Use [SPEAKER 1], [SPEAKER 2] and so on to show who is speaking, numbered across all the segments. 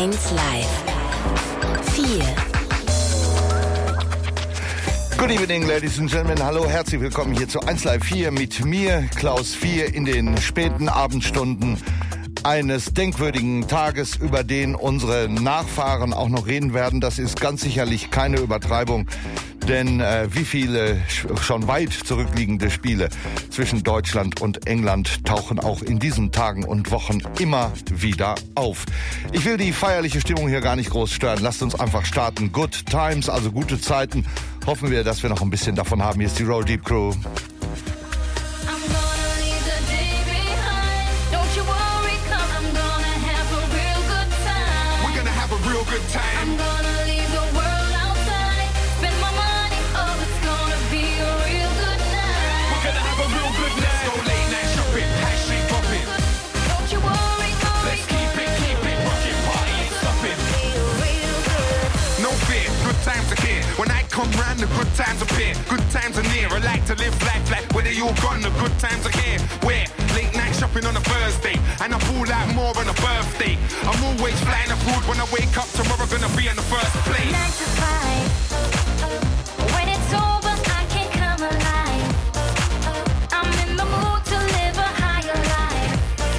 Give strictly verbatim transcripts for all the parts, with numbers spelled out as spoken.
[SPEAKER 1] eins Live. vier.
[SPEAKER 2] Good evening, ladies and gentlemen. Hallo, herzlich willkommen hier zu eins Live vier mit mir, Klaus vier, in den späten Abendstunden eines denkwürdigen Tages, über den unsere Nachfahren auch noch reden werden. Das ist ganz sicherlich keine Übertreibung, denn äh, wie viele schon weit zurückliegende Spiele zwischen Deutschland und England tauchen auch in diesen Tagen und Wochen immer wieder auf. Ich will die feierliche Stimmung hier gar nicht groß stören. Lasst uns einfach starten. Good Times, also gute Zeiten. Hoffen wir, dass wir noch ein bisschen davon haben. Hier ist die Roll Deep Crew.
[SPEAKER 3] Good time. I'm gonna leave the world outside. Spend my money, oh, it's gonna be a real good night. We're gonna have a real good night. Let's go late night shopping, high street popping. Don't you worry, worry. Let's keep it, keep it rocking, party ain't stopping. Real, real good. No fear, good times are here. When I come round, the good times appear. Good times are near. I like to live life like whether you're gone, the good times are here. Where? Late night shopping on a Thursday, and I pull out more on a birthday. I'm always flying abroad. When I wake up tomorrow, gonna be in the first place. Nine to five. When it's over, I can come alive. I'm in the mood to live a higher life.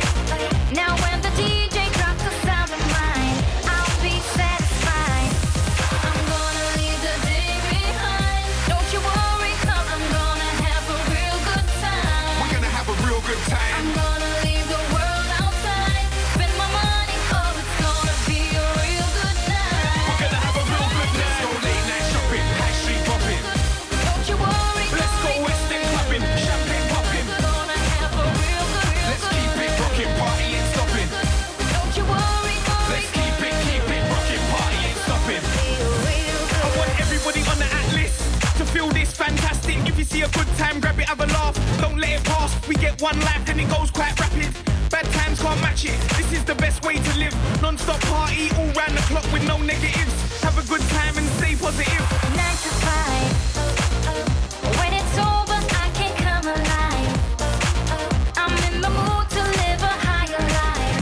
[SPEAKER 3] Now when the D J drops the sound of mine, I'll be satisfied. I'm gonna leave the day behind. Don't you worry, 'cause I'm gonna have a real good time. We're gonna have a real good time. I'm gonna leave the world outside. Spend my money, oh, it's gonna be a real good night. We're gonna have a real good night. Let's go late night shopping, high street popping. Don't you worry, let's go West End clubbing, champagne popping. We're gonna have a real good, real let's good keep it rocking, party ain't stopping. Don't you worry, worry. Let's keep it, keep it rocking, party ain't stopping. Real, real good. I want everybody on the atlas to feel this fantastic. If you see a good time, grab it, have a laugh. Don't let it pass. We get one life and it goes quite rapid. Bad times can't match it. This is the best way to live. Non-stop party all round the clock with no negatives. Have a good time and stay positive. Nine to five. When it's over, I can come alive. I'm in the mood to live a higher life.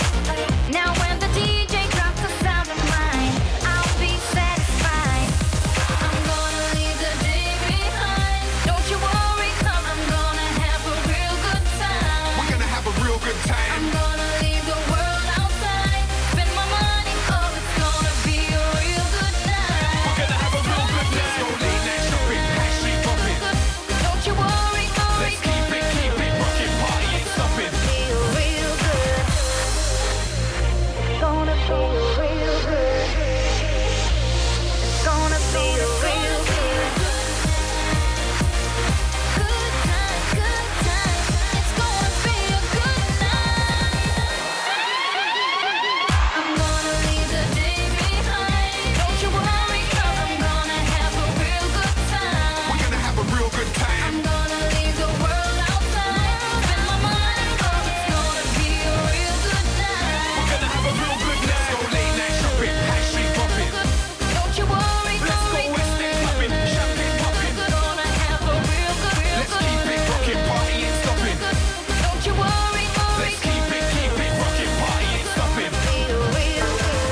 [SPEAKER 3] Now when the D J drops the sound of mine, I'll be satisfied. I'm gonna leave the day behind. Don't you worry, 'cause I'm gonna have a real good time. We're gonna have a real good time. I'm gonna leave the world outside. Spend my money, oh, it's gonna be a real good night. We're gonna have a real good night. Let's go late night shopping, high street popping. Don't you worry, worry. Let's keep it, keep it rocking, party ain't stopping. Real, real good. It's gonna be real good. It's gonna be real good. Good time, good time. It's gonna be a good night. I'm gonna leave the day behind. Don't you worry, 'cause I'm gonna have a real good time. We're gonna have a real good time. I'm gonna leave the world outside. Spend my money, oh, it's gonna be a real good night. We're gonna have a real good night. Let's go late night shopping, high street popping. Don't you worry, let's go West End clubbing, champagne popping. Gonna have a real good, real let's good. Keep it rocking, party ain't stopping. Don't you worry, worry. Let's keep it, keep it rocking, party ain't stopping. Real, real good.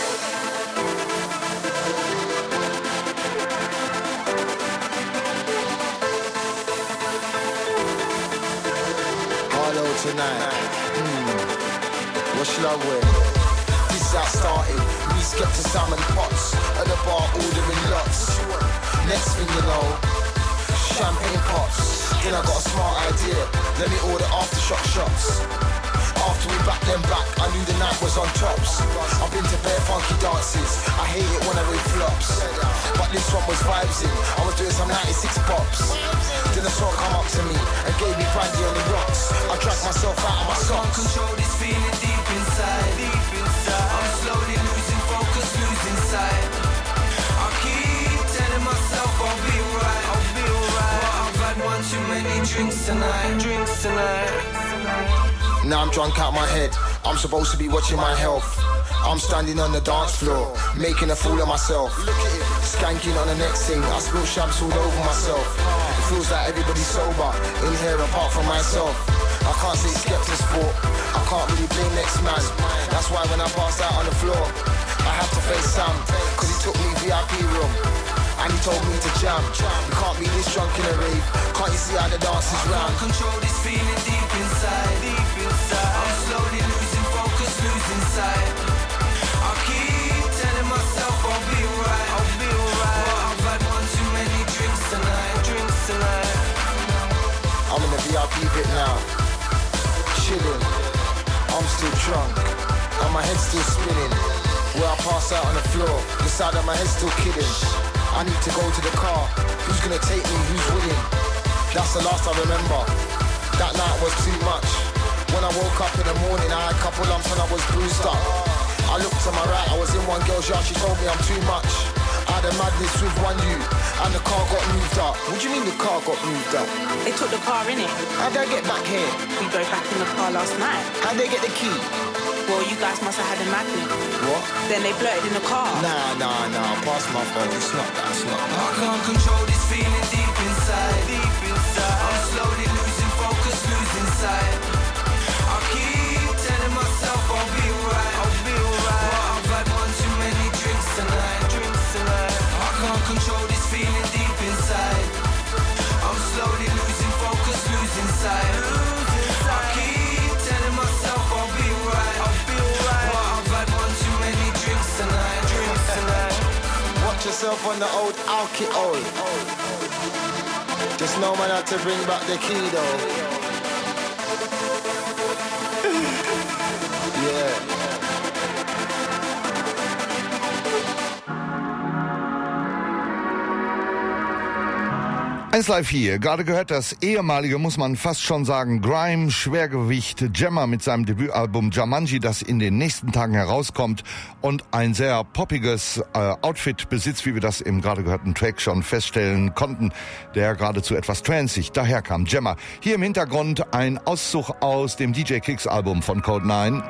[SPEAKER 4] Hello tonight. Hmm. What should I wear? This is how it started. We skipped to salmon pots at the bar, ordering lots. Next thing you know, champagne pops. Then I got a smart idea. Let me order aftershock shots. After we back them back, I knew the night was on tops. I've been to bare funky dances. I hate it when I read flops, but this one was vibes in. I was doing some ninety-six pops. Then the song come up to me and gave me brandy on the rocks. I drank myself out of my socks.
[SPEAKER 5] Can't control this feeling deep inside. Deep inside. I'm slowly losing focus, losing sight. I keep telling myself I'll be alright. I'll be alright. But I've had one too many drinks tonight. Drinks tonight.
[SPEAKER 4] Now I'm drunk out my head. I'm supposed to be watching my health. I'm standing on the dance floor, making a fool of myself. Skanking on the next thing, I spill champs all over myself. It feels like everybody's sober in here apart from myself. I can't say Skepta's fault. I can't really blame next man. That's why when I passed out on the floor, I had to face Sam, cause he took me V I P room and he told me to jam. You can't be this drunk in a rave. Can't you see how the dance is round?
[SPEAKER 5] I can't control this feeling deep inside, deep inside. I'm slowly losing focus, losing sight. I keep telling myself I'll be alright, I'll be alright. But I've had one too many drinks tonight, drinks tonight.
[SPEAKER 4] I'm in the V I P bit now, chilling. I'm still drunk and my head's still spinning. Where I pass out on the floor, the side of my head's still kidding. I need to go to the car. Who's gonna take me? Who's winning? That's the last I remember. That night was too much. When I woke up in the morning, I had a couple lumps and I was bruised up. I looked to my right, I was in one girl's yard. She told me I'm too much. I had a madness with one you, and the car got moved up. What do you mean the car got moved up?
[SPEAKER 6] They took the car in it.
[SPEAKER 4] How'd I get back here?
[SPEAKER 6] We drove back in the car last night.
[SPEAKER 4] How'd they get the key?
[SPEAKER 6] Well, you guys must have had a magnet.
[SPEAKER 4] What?
[SPEAKER 6] Then they blurted in the car.
[SPEAKER 4] Nah, nah, nah. Pass my phone. It's not that. It's not that.
[SPEAKER 5] I can't control this feeling deep inside, deep inside. I'm slowly losing focus, losing sight. I keep telling myself I'll be alright, I'll be alright. But I've had one too many drinks tonight, drinks tonight. I can't control this feeling deep inside. I'm slowly losing focus, losing sight. I keep telling myself I'll be alright, I'll be alright. But I've had one too many drinks tonight, drinks tonight.
[SPEAKER 4] Watch yourself on the old alcohol. Just know man had to bring back the key though. Yeah.
[SPEAKER 2] eins Live vier, gerade gehört das ehemalige, muss man fast schon sagen, Grime-Schwergewicht Jammer mit seinem Debütalbum Jumanji, das in den nächsten Tagen herauskommt und ein sehr poppiges äh, Outfit besitzt, wie wir das im gerade gehörten Track schon feststellen konnten, der geradezu etwas transig daherkam. Jammer. Hier im Hintergrund ein Auszug aus dem D J Kicks Album von Code neun.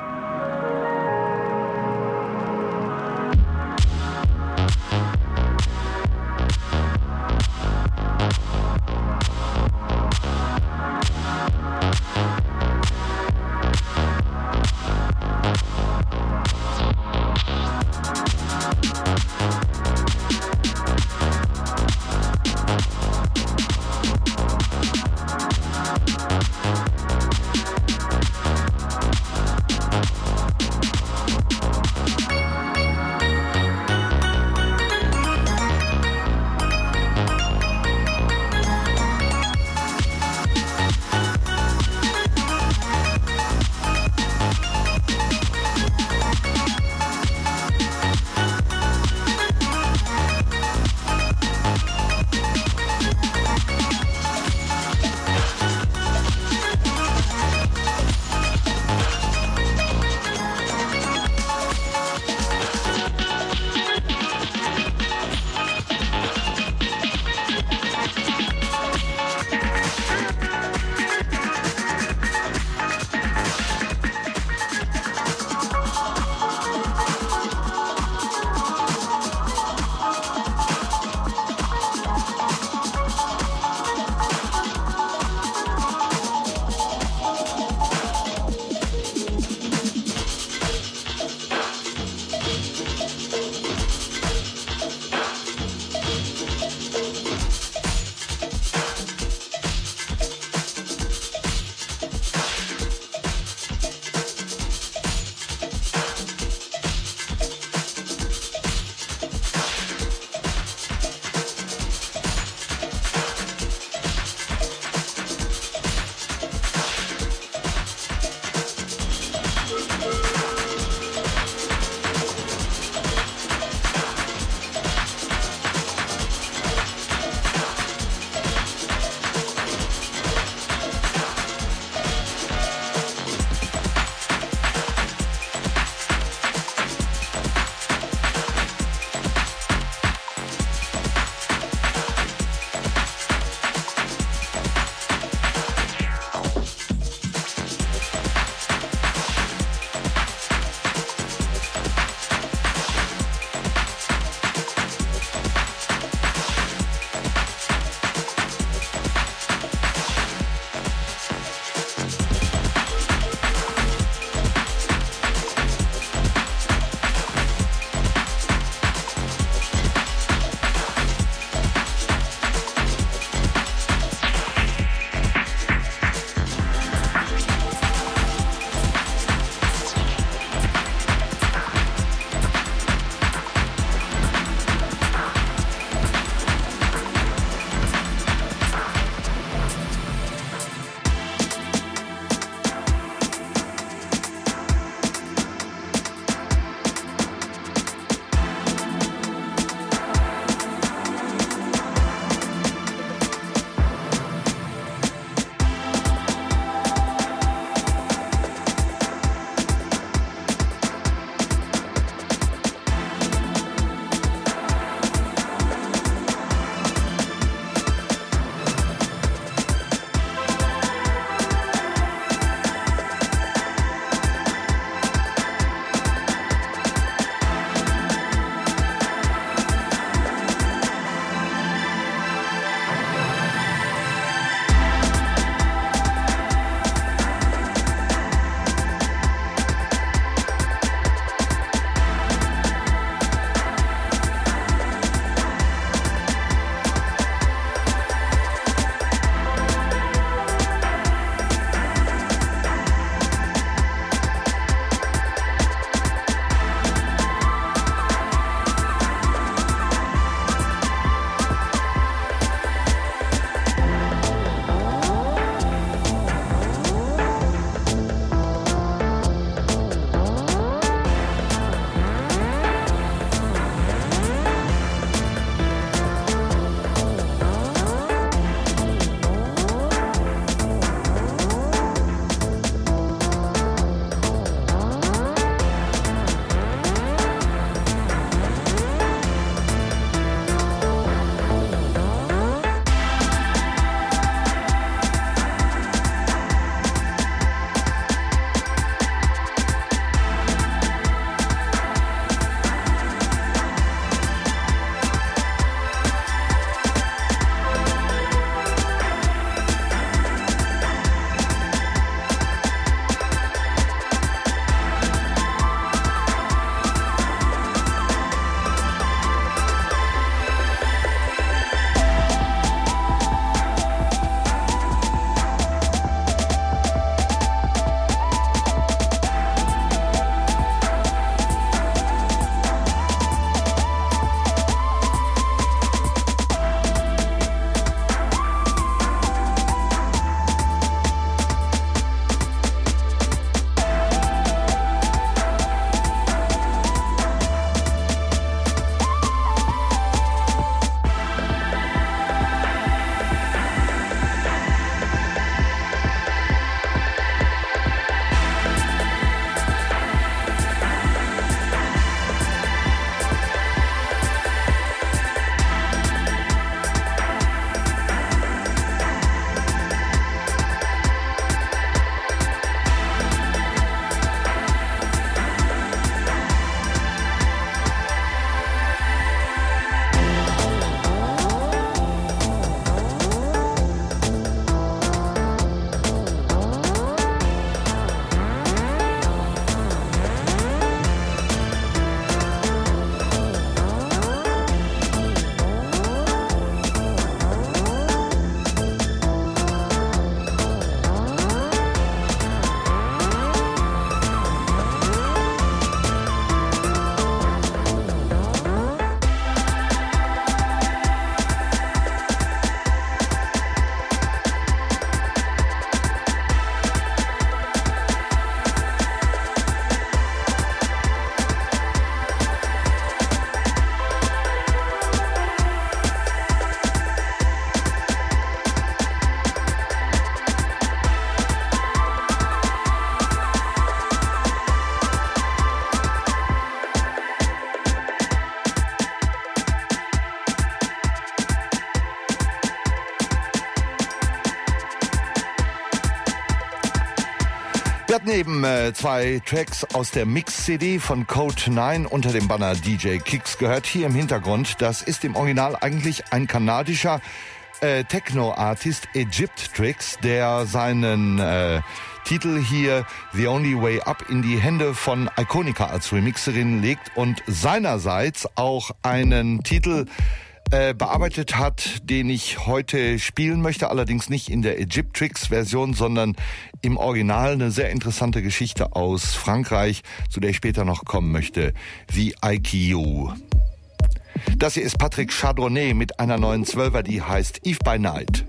[SPEAKER 2] Wir hatten eben äh, zwei Tracks aus der Mix-C D von Code neun unter dem Banner D J Kicks gehört. Hier im Hintergrund, das ist im Original eigentlich ein kanadischer äh, Techno-Artist, Egyptrix, der seinen äh, Titel hier The Only Way Up in die Hände von Iconica als Remixerin legt und seinerseits auch einen Titel Äh, bearbeitet hat, den ich heute spielen möchte, allerdings nicht in der Egyptrix-Version, sondern im Original. Eine sehr interessante Geschichte aus Frankreich, zu der ich später noch kommen möchte, wie I Q U. Das hier ist Patrick Chardonnay mit einer neuen Zwölfer, die heißt Eve by Night.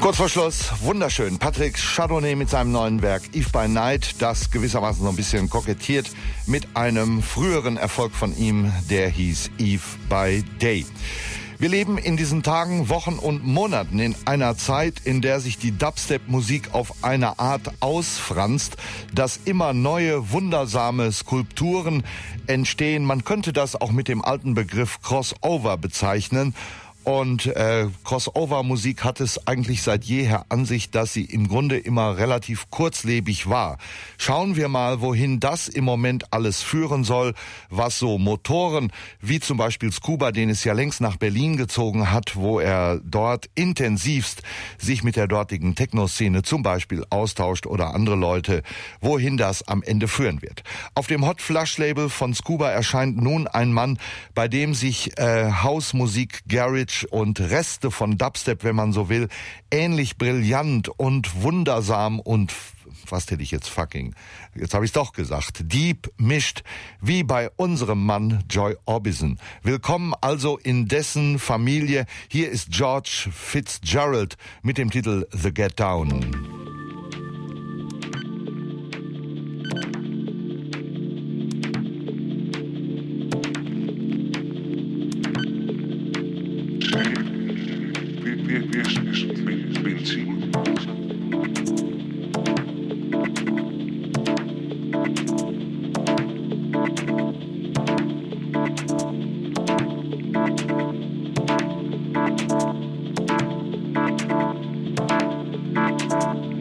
[SPEAKER 2] Kurz vor Schluss, wunderschön, Patrick Chardonnay mit seinem neuen Werk Eve by Night, das gewissermaßen so ein bisschen kokettiert mit einem früheren Erfolg von ihm, der hieß Eve by Day. Wir leben in diesen Tagen, Wochen und Monaten in einer Zeit, in der sich die Dubstep-Musik auf eine Art ausfranst, dass immer neue, wundersame Skulpturen entstehen. Man könnte das auch mit dem alten Begriff Crossover bezeichnen. Und äh, Crossover-Musik hat es eigentlich seit jeher an sich, dass sie im Grunde immer relativ kurzlebig war. Schauen wir mal, wohin das im Moment alles führen soll, was so Motoren, wie zum Beispiel Scuba, den es ja längst nach Berlin gezogen hat, wo er dort intensivst sich mit der dortigen Techno-Szene zum Beispiel austauscht oder andere Leute, wohin das am Ende führen wird. Auf dem Hot Flush-Label von Scuba erscheint nun ein Mann, bei dem sich äh, Hausmusik, Garage und Reste von Dubstep, wenn man so will, ähnlich brillant und wundersam und, was hätte ich jetzt fucking, jetzt habe ich es doch gesagt, deep mischt, wie bei unserem Mann Joy Orbison. Willkommen also in dessen Familie. Hier ist George Fitzgerald mit dem Titel The Get Down.
[SPEAKER 7] Thank you.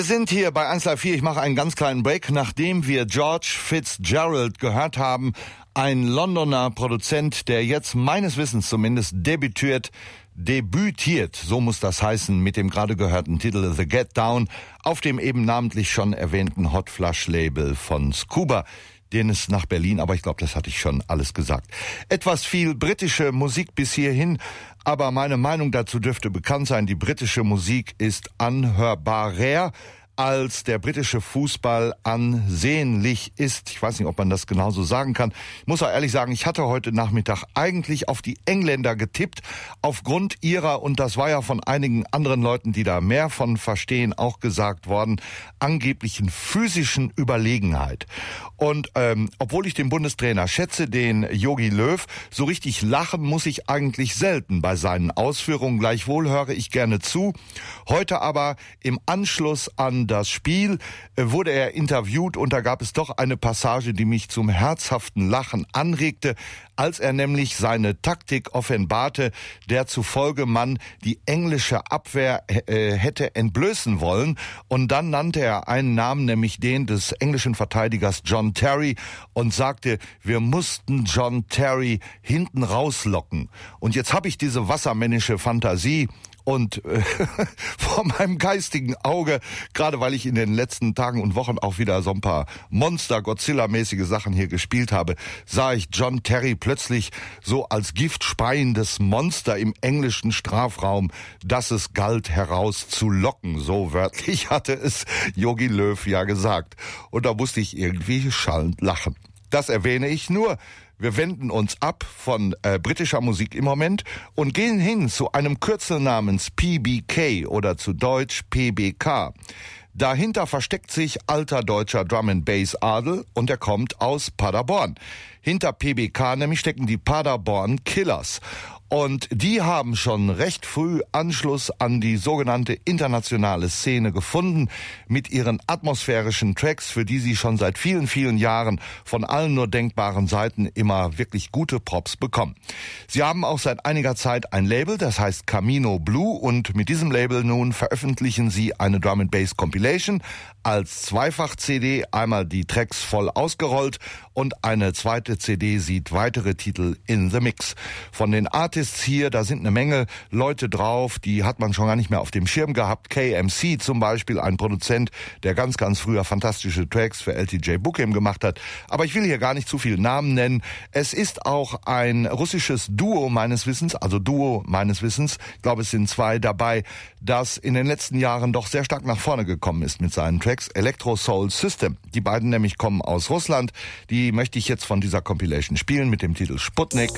[SPEAKER 2] sind hier bei eins Live vier. Ich mache einen ganz kleinen Break, nachdem wir George Fitzgerald gehört haben. Ein Londoner Produzent, der jetzt meines Wissens zumindest debütiert, debütiert, so muss das heißen, mit dem gerade gehörten Titel The Get Down auf dem eben namentlich schon erwähnten Hot Flush Label von Scuba, den es nach Berlin, aber ich glaube, das hatte ich schon alles gesagt. Etwas viel britische Musik bis hierhin, aber meine Meinung dazu dürfte bekannt sein, die britische Musik ist anhörbarer, als der britische Fußball ansehnlich ist. Ich weiß nicht, ob man das genauso sagen kann. Ich muss auch ehrlich sagen, ich hatte heute Nachmittag eigentlich auf die Engländer getippt, aufgrund ihrer, und das war ja von einigen anderen Leuten, die da mehr von verstehen, auch gesagt worden, angeblichen physischen Überlegenheit. Und ähm, obwohl ich den Bundestrainer schätze, den Jogi Löw, so richtig lachen muss ich eigentlich selten bei seinen Ausführungen. Gleichwohl höre ich gerne zu. Heute aber im Anschluss an das Spiel wurde er interviewt und da gab es doch eine Passage, die mich zum herzhaften Lachen anregte, als er nämlich seine Taktik offenbarte, der zufolge man die englische Abwehr äh, hätte entblößen wollen. Und dann nannte er einen Namen, nämlich den des englischen Verteidigers John Terry, und sagte, wir mussten John Terry hinten rauslocken. Und jetzt habe ich diese wassermännische Fantasie und äh, vor meinem geistigen Auge, gerade weil ich in den letzten Tagen und Wochen auch wieder so ein paar Monster-Godzilla-mäßige Sachen hier gespielt habe, sah ich John Terry plötzlich so als giftspeiendes Monster im englischen Strafraum, das es galt herauszulocken. So wörtlich hatte es Jogi Löw ja gesagt. Und da musste ich irgendwie schallend lachen. Das erwähne ich nur. Wir wenden uns ab von äh, britischer Musik im Moment und gehen hin zu einem Kürzel namens P B K oder zu Deutsch P B K. Dahinter versteckt sich alter deutscher Drum and Bass Adel und er kommt aus Paderborn. Hinter P B K nämlich stecken die Paderborn Killers. Und die haben schon recht früh Anschluss an die sogenannte internationale Szene gefunden mit ihren atmosphärischen Tracks, für die sie schon seit vielen, vielen Jahren von allen nur denkbaren Seiten immer wirklich gute Props bekommen. Sie haben auch seit einiger Zeit ein Label, das heißt Camino Blue, und mit diesem Label nun veröffentlichen sie eine Drum and Bass Compilation als Zweifach-C D, einmal die Tracks voll ausgerollt und eine zweite C D sieht weitere Titel in the Mix. Von den Artists hier, da sind eine Menge Leute drauf, die hat man schon gar nicht mehr auf dem Schirm gehabt. K M C zum Beispiel, ein Produzent, der ganz, ganz früher fantastische Tracks für L T J Bukim gemacht hat. Aber ich will hier gar nicht zu viele Namen nennen. Es ist auch ein russisches Duo meines Wissens, also Duo meines Wissens, ich glaube es sind zwei dabei, das in den letzten Jahren doch sehr stark nach vorne gekommen ist mit seinen Tracks. Electro Soul System. Die beiden nämlich kommen aus Russland. Die möchte ich jetzt von dieser Compilation spielen mit dem Titel Sputnik.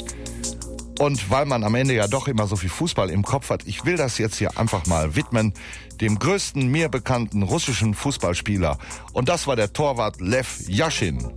[SPEAKER 2] Und weil man am Ende ja doch immer so viel Fußball im Kopf hat, ich will das jetzt hier einfach mal widmen, dem größten mir bekannten russischen Fußballspieler. Und das war der Torwart Lev Yashin.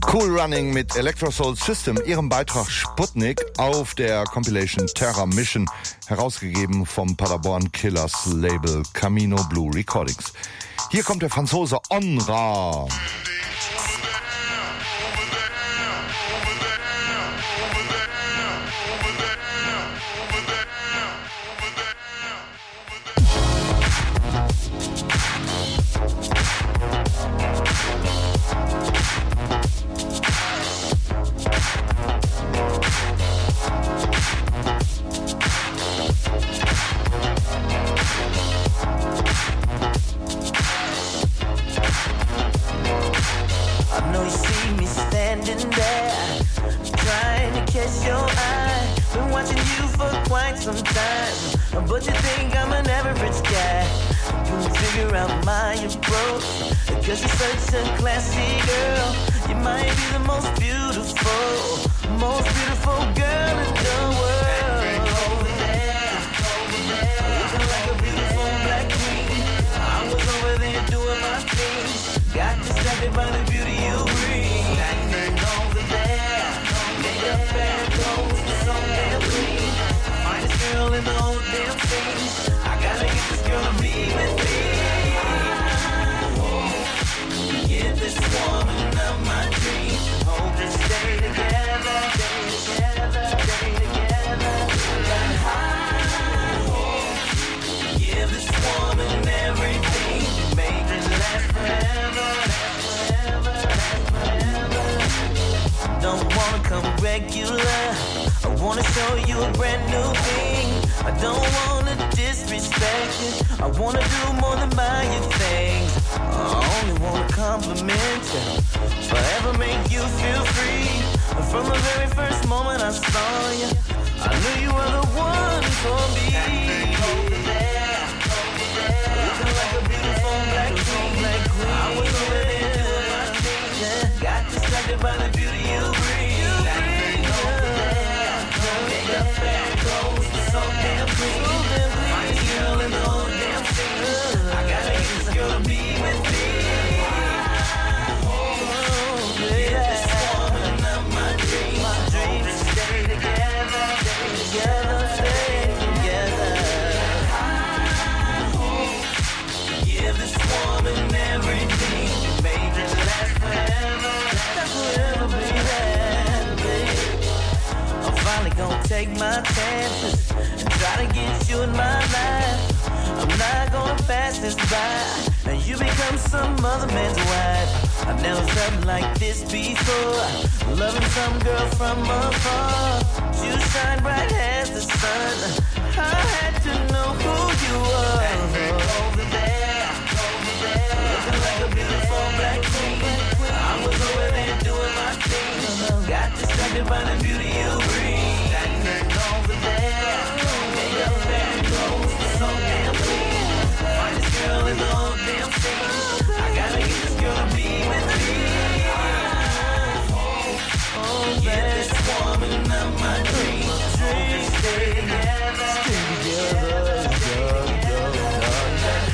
[SPEAKER 2] Cool Running mit Electro Soul System, ihrem Beitrag Sputnik auf der Compilation Terra Mission, herausgegeben vom Paderborn Killers Label Camino Blue Recordings. Hier kommt der Franzose Onra.
[SPEAKER 7] But you think I'm an average guy. You figure out my approach, cause you're such a classy girl. You might be the most beautiful, most beautiful girl in the world. Over there, over there, looking like a beautiful black queen. I was over there doing my thing, got distracted by the beauty you bring. Standing over there, makeup and clothes, so damn clean. Finest girl in the whole damn thing. I gotta get this girl to be with me. Get this woman of my dreams. Hope to stay together, stay together, stay together. But I hope give this woman everything. Make it last forever, last forever, last forever. Don't wanna come regular. I wanna show you a brand new thing. I don't wanna disrespect you. I wanna do more than buy you things. I only wanna compliment you, forever make you feel free. From the very first moment I saw you, I knew you were the one for me. Over there, over there, looking like a beautiful black queen. I was over there doing my thing. Yeah. Got distracted by the beauty you bring. Over there, make up and clothes, so damn clean. Finest girl in the whole damn thing. I gotta get this girl to be with me. Gonna take my chances and try to get you in my life. I'm not gonna pass this by and you become some other man's wife. I've never felt like this before, loving some girl from afar. You shine bright as the sun, I had to know who you were. Over there, over there, looking like a beautiful black queen. I was over there doing my thing, got distracted by the beauty you bring. Over there, make up and clothes, so damn clean. Finest girl in the whole damn thing. I gotta get this girl to be with me. Oh, get this woman of my dreams. Dreams stay together, stay together, stay together.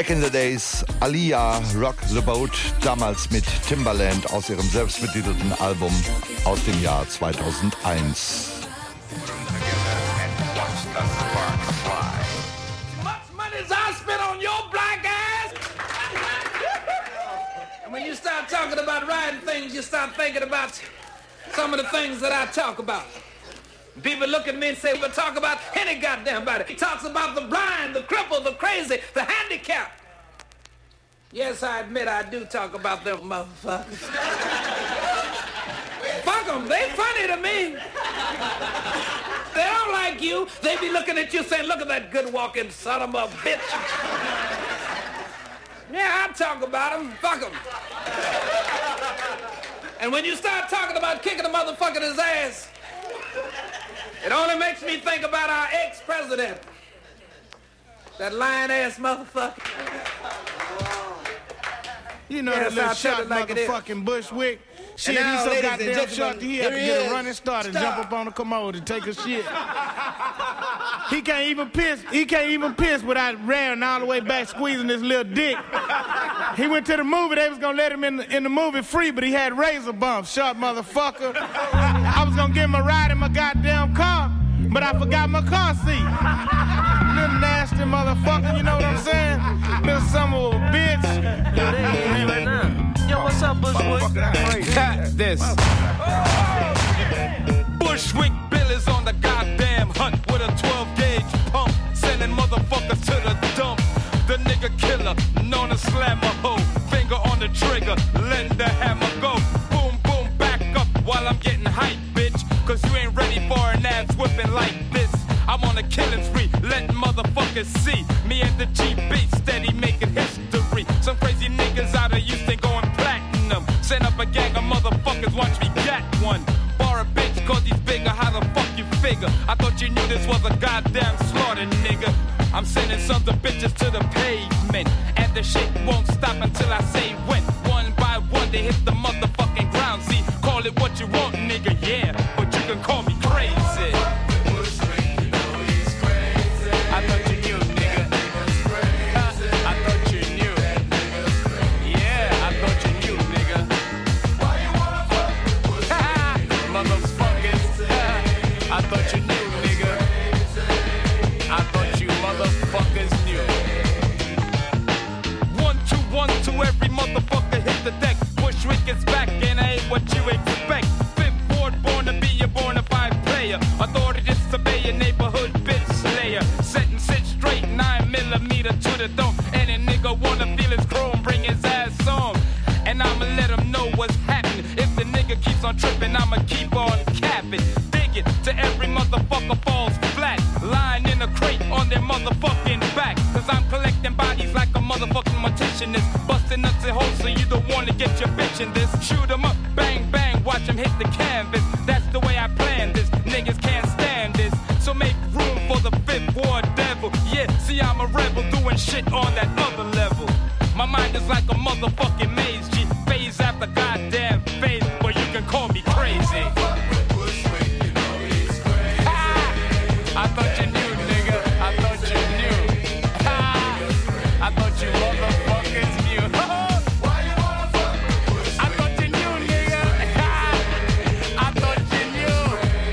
[SPEAKER 2] Back in the Days, Aliyah, Rock the Boat, damals mit Timbaland aus ihrem selbstbetitelten Album aus dem Jahr zweitausendeins.
[SPEAKER 8] When you start talking about riding things, you start thinking about some of the things that I talk about. People look at me and say, well, talk about any goddamn body. He talks about the blind, the crippled, the crazy, the handicapped. Yes, I admit I do talk about them motherfuckers. Fuck them, they funny to me. They don't like you. They be looking at you saying, look at that good walking son of a bitch. Yeah, I talk about them. Fuck them. And when you start talking about kicking a motherfucker in his ass, it only makes me think about our ex-president. That lying-ass motherfucker.
[SPEAKER 9] You know
[SPEAKER 8] Yes,
[SPEAKER 9] that little
[SPEAKER 8] I'll tell
[SPEAKER 9] shot
[SPEAKER 8] it like it is.
[SPEAKER 9] motherfucking Bushwick? Shit,
[SPEAKER 8] And now,
[SPEAKER 9] he's so
[SPEAKER 8] ladies and
[SPEAKER 9] goddamn
[SPEAKER 8] gentlemen,
[SPEAKER 9] short that he had to
[SPEAKER 8] here he
[SPEAKER 9] get
[SPEAKER 8] is.
[SPEAKER 9] a running start and
[SPEAKER 8] Stop.
[SPEAKER 9] jump up on the commode and take a shit. He can't even piss. He can't even piss without rearing all the way back, squeezing his little dick. He went to the movie. They was gonna let him in the, in the movie free, but he had razor bumps. Short motherfucker. I was gonna give him a ride in my goddamn car, but I forgot my car seat. Little nasty motherfucker, you know what I'm saying? Little son of a bitch.
[SPEAKER 10] Yo, they ain't here right now. Yo, what's up, Bushwick?
[SPEAKER 8] Cut this.
[SPEAKER 5] Bushwick Bill is on the goddamn hunt with a twelve gauge pump, sending motherfuckers to the dump. The nigga killer, known as Slammer Ho, finger on the trigger, letting the hammer go. Boom, boom, back up while I'm getting hype, bitch. Cause you ain't ready for an ass whipping like this. I'm on a killing spree, letting motherfuckers see me and the G B steady making history. Some crazy niggas out of Houston going platinum. Send up a gang of motherfuckers, watch me get one. Bar a bitch, cause he's bigger, how the fuck you figure? I thought you knew this was a goddamn slaughter, nigga. I'm sending sons of bitches to the pavement, and the shit won't stop until I say when. One by one, they hit the motherfucking ground. See, call it what you want, nigga, yeah, but you can call me crazy. I thought you knew, nigga. Huh? I thought you knew. Yeah, I thought you knew, nigga. Motherfuckers. I thought you knew, nigga. I thought you motherfuckers knew. One, two, one, two, every motherfucker hit the deck. Bushwick is back and I ain't what you expect. Fifth ward, born to be a bona fide player. Authority disobey your neighborhood bitch slayer. Setting sit straight, nine millimeter to the dome. Any nigga wanna feel his chrome, bring his ass on. And I'ma let him know what's happening. If the nigga keeps on tripping, I'ma keep on capping. Dig it till every motherfucker falls flat. Lying in a crate on their motherfucking back. Cause I'm collecting bodies like a motherfucking mortician is. Busting nuts and holes so you don't wanna get your bitch in this. Shoot 'em up, bang, bang, watch 'em hit the canvas. That's the way I plan this. Niggas can't stand this. So make room for the fifth ward devil. Yeah, see I'm a rebel doing shit on that other level. My mind is like a motherfucking maze, G. Phase after goddamn phase, but you can call me crazy. Ah, I thought you knew, nigga. I thought you knew. Ah, I thought you motherfuckers knew. I thought you knew, nigga. Ah, I thought you knew.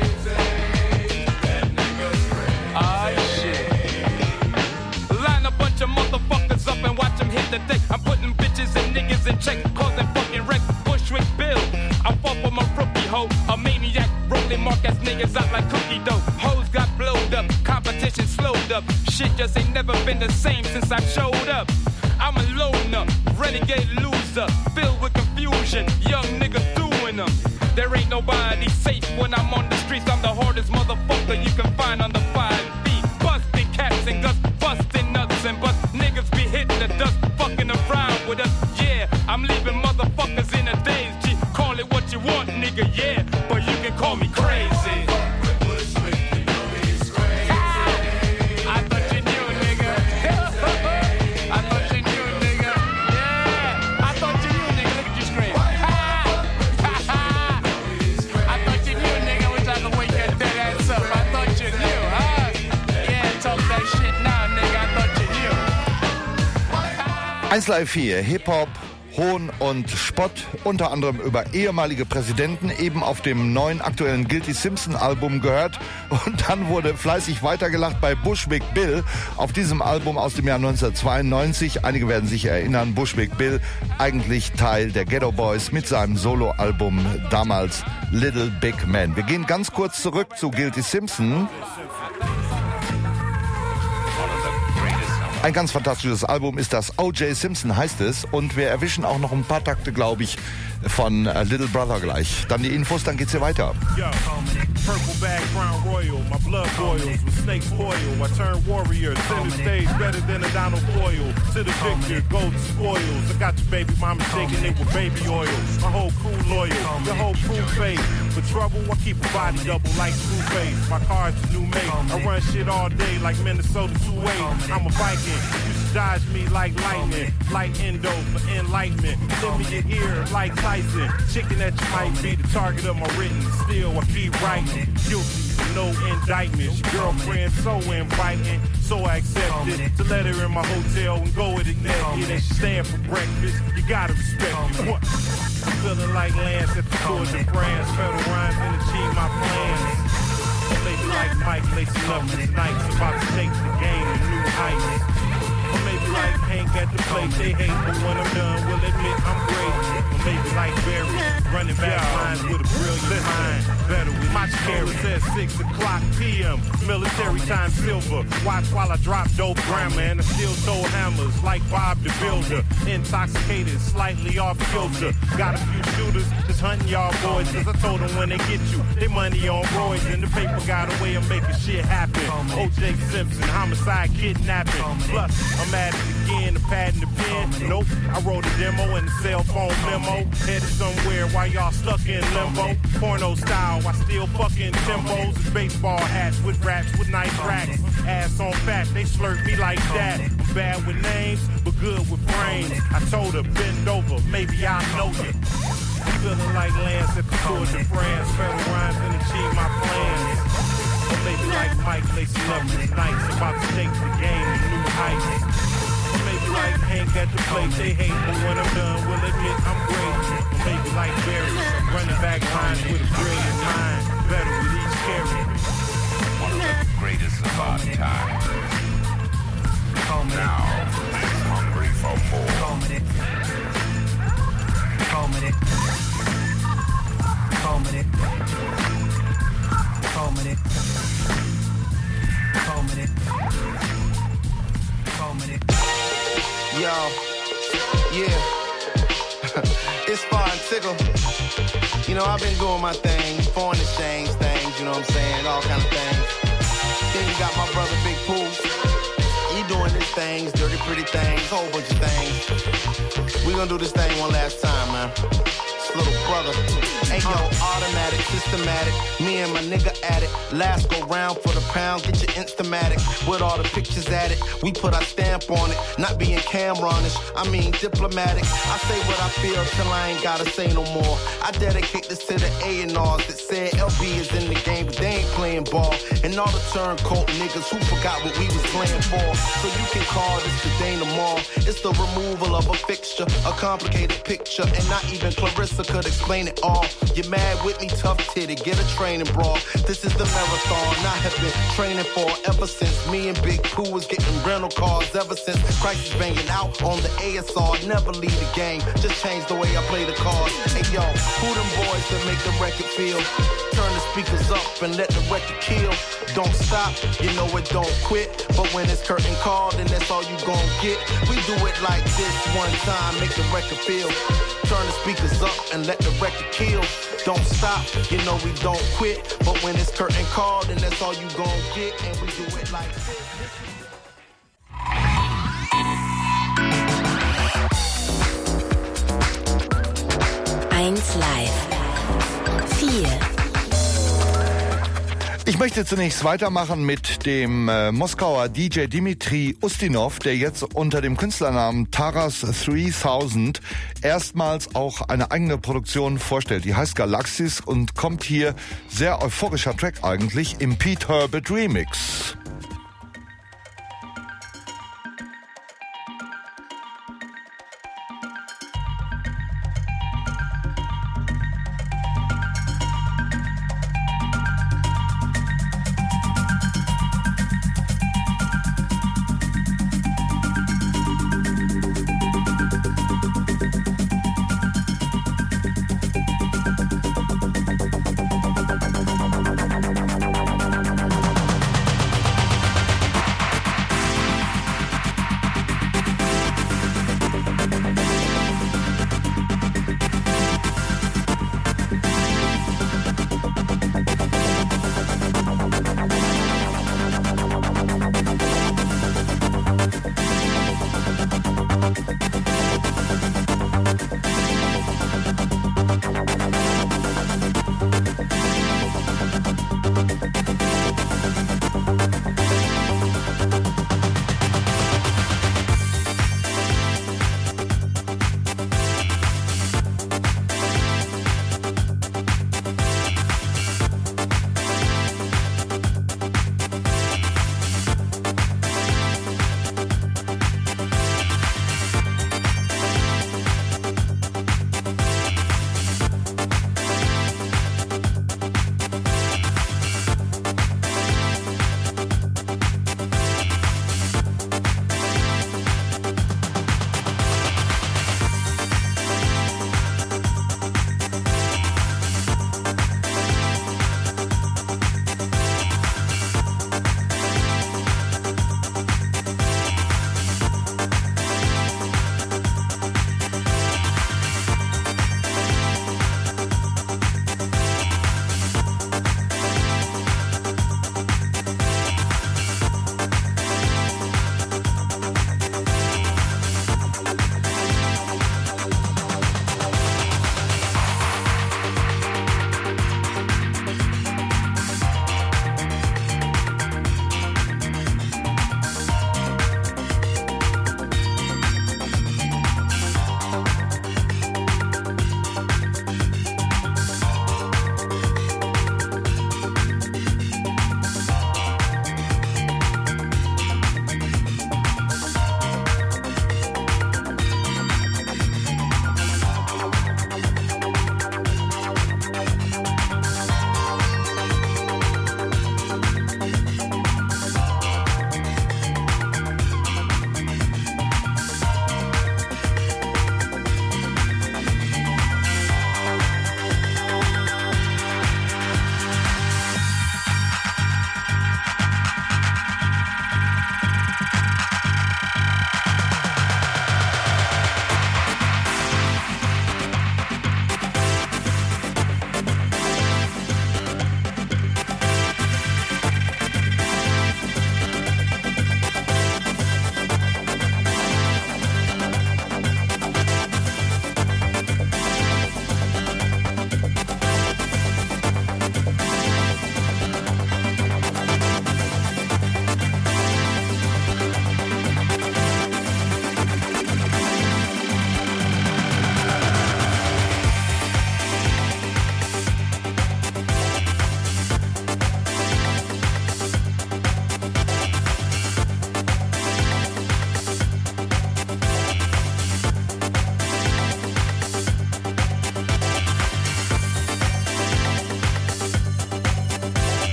[SPEAKER 5] Ah, shit. Line a bunch of motherfuckers up and watch them hit the deck. I'm putting bitches and niggas in check, causing fucking wreck. Bushwick Bill, I fought for my rookie hoe. A maniac, rolling mark ass niggas out like cookie dough. Hoes got blowed up, competition slowed up. Shit just ain't never been the same since I showed up. I'm a loner, renegade loser, filled with confusion. Young niggas doing them. There ain't nobody safe when I'm on the streets. I'm the hardest motherfucker you can find on the five feet. Busting cats and guts, busting nuts and bust. Niggas be hitting the dust, fucking around with us. Yeah, I'm leaving motherfuckers in a daze. G, call it what you want, nigga. Yeah, but you can call me crazy. Ah, I thought you knew, nigga. I thought you knew, nigga. Yeah, I thought you knew, nigga. Look at you scream. Ah, I thought you knew, nigga. I wish I could wake that dead ass up. I thought you knew, huh? Yeah, talk that shit now, nigga. I thought you knew.
[SPEAKER 2] eins Live vier, Hip-Hop, Hohn und Spott, unter anderem über ehemalige Präsidenten, eben auf dem neuen aktuellen Guilty Simpson Album gehört. Und dann wurde fleißig weitergelacht bei Bushwick Bill auf diesem Album aus dem Jahr neunzehnhundertzweiundneunzig. Einige werden sich erinnern, Bushwick Bill, eigentlich Teil der Ghetto Boys mit seinem Soloalbum damals Little Big Man. Wir gehen ganz kurz zurück zu Guilty Simpson. Ein ganz fantastisches Album ist das. O J Simpson heißt es. Und wir erwischen auch noch ein paar Takte, glaube ich, von uh, Little Brother gleich. Dann die Infos, dann geht's hier weiter.
[SPEAKER 11] Yo, purple bag, brown royal, my blood boils with snake oil. I turn warrior, center stage, better than a Donald Foyle. To the victor, gold spoils. I got your baby mama shaking it with baby oil. My whole crew loyal, the whole crew fake. For trouble, I keep a body double like Screwface. My car's a new mate. I run shit all day like Minnesota two eight. I'm a Viking. You should dodge me like lightning. Light endo for enlightenment. Send me your ear like Tyson. Chicken that you might be the target of my written. Still, I keep writing. Guilty, no indictment. Your girlfriend so inviting. So I accepted to let her in my hotel and go with it naked. And she staying for breakfast. You gotta respect it. What? I'm feeling like Lance at the Tour de France. Federal rhymes and achieve my plans. Or maybe like Mike lacing up his nights, about to take the game to new heights. Or maybe like Hank at the plate, they hate, but when I'm done, will admit I'm great. Or maybe like Barry, running back lines with a brilliant mind. Better with my scary says six o'clock p m Military time silver. Watch while I drop dope grammar and I still toe hammers like Bob the Builder. Intoxicated, slightly off kilter. Got a few shooters just hunting y'all boys, cause I told them when they get you, they money on roids, and the paper got a way of making shit happen. O J Simpson, homicide, kidnapping. Plus, I'm at it again, the pad and the pen. Nope, I wrote a demo and a cell phone memo. Headed somewhere while y'all stuck in limbo. Porno style, I still fucking tempos. Baseball hats with raps with nice racks. Ass on fat, they slurp me like that. I'm bad with names, but good with frames. I told her, bend over, maybe I'll know you. I'm feeling like Lance at the Tour de France. Federal rhymes and achieve my plans. Or maybe like Mike lacing up his nights, about to take the game to new heights. Or maybe like Hank at the plate, they hate, but when I'm done, will admit I'm great. Or maybe like Barry, running back lines with a brilliant mind. Better with each carry.
[SPEAKER 12] One of the greatest of our time. Now, he's hungry for more. Comedy. Comedy. Comedy. Comedy.
[SPEAKER 4] Comedy. Yo, yeah. It's fun, tickle. You know, I've been doing my thing, foreign exchange things, you know what I'm saying, all kind of things. Then you got my brother Big Pooh. He doing his things, dirty pretty things, whole bunch of things. We gonna do this thing one last time, man. Little brother, ain't no automatic, systematic. Me and my nigga at it. Last go round for the pound, get your Instamatic. With all the pictures at it, we put our stamp on it. Not being Cameronish, I mean diplomatic. I say what I feel till I ain't gotta say no more. I dedicate this to the A and R's that said L B is in the game, but they ain't playing ball. And all the turncoat niggas who forgot what we was playing for. So you can call this the Dana Mall. It's the removal of a fixture, a complicated picture, and not even Clarissa could explain it all. You're mad with me, tough titty, get a training bra. This is the marathon I have been training for ever since me and Big Pooh was getting rental cars. Ever since Christ is banging out on the A S R. Never leave the game, just change the way I play the cards. Hey yo, who them boys that make the record feel? Turn the speakers up and let the record kill. Don't stop, you know it don't quit. But when it's curtain call, then that's all you gon' get. We do it like this one time, make the record feel. Turn the speakers up and let the record kill. Don't stop, you know we don't quit. But when it's curtain call, then that's all you gon' get. And we do it like this.
[SPEAKER 1] eins Live vier.
[SPEAKER 2] Ich möchte zunächst weitermachen mit dem äh, Moskauer D J Dimitri Ustinov, der jetzt unter dem Künstlernamen Taras dreitausend erstmals auch eine eigene Produktion vorstellt. Die heißt Galaxis und kommt hier, sehr euphorischer Track eigentlich, im Pete Herbert Remix.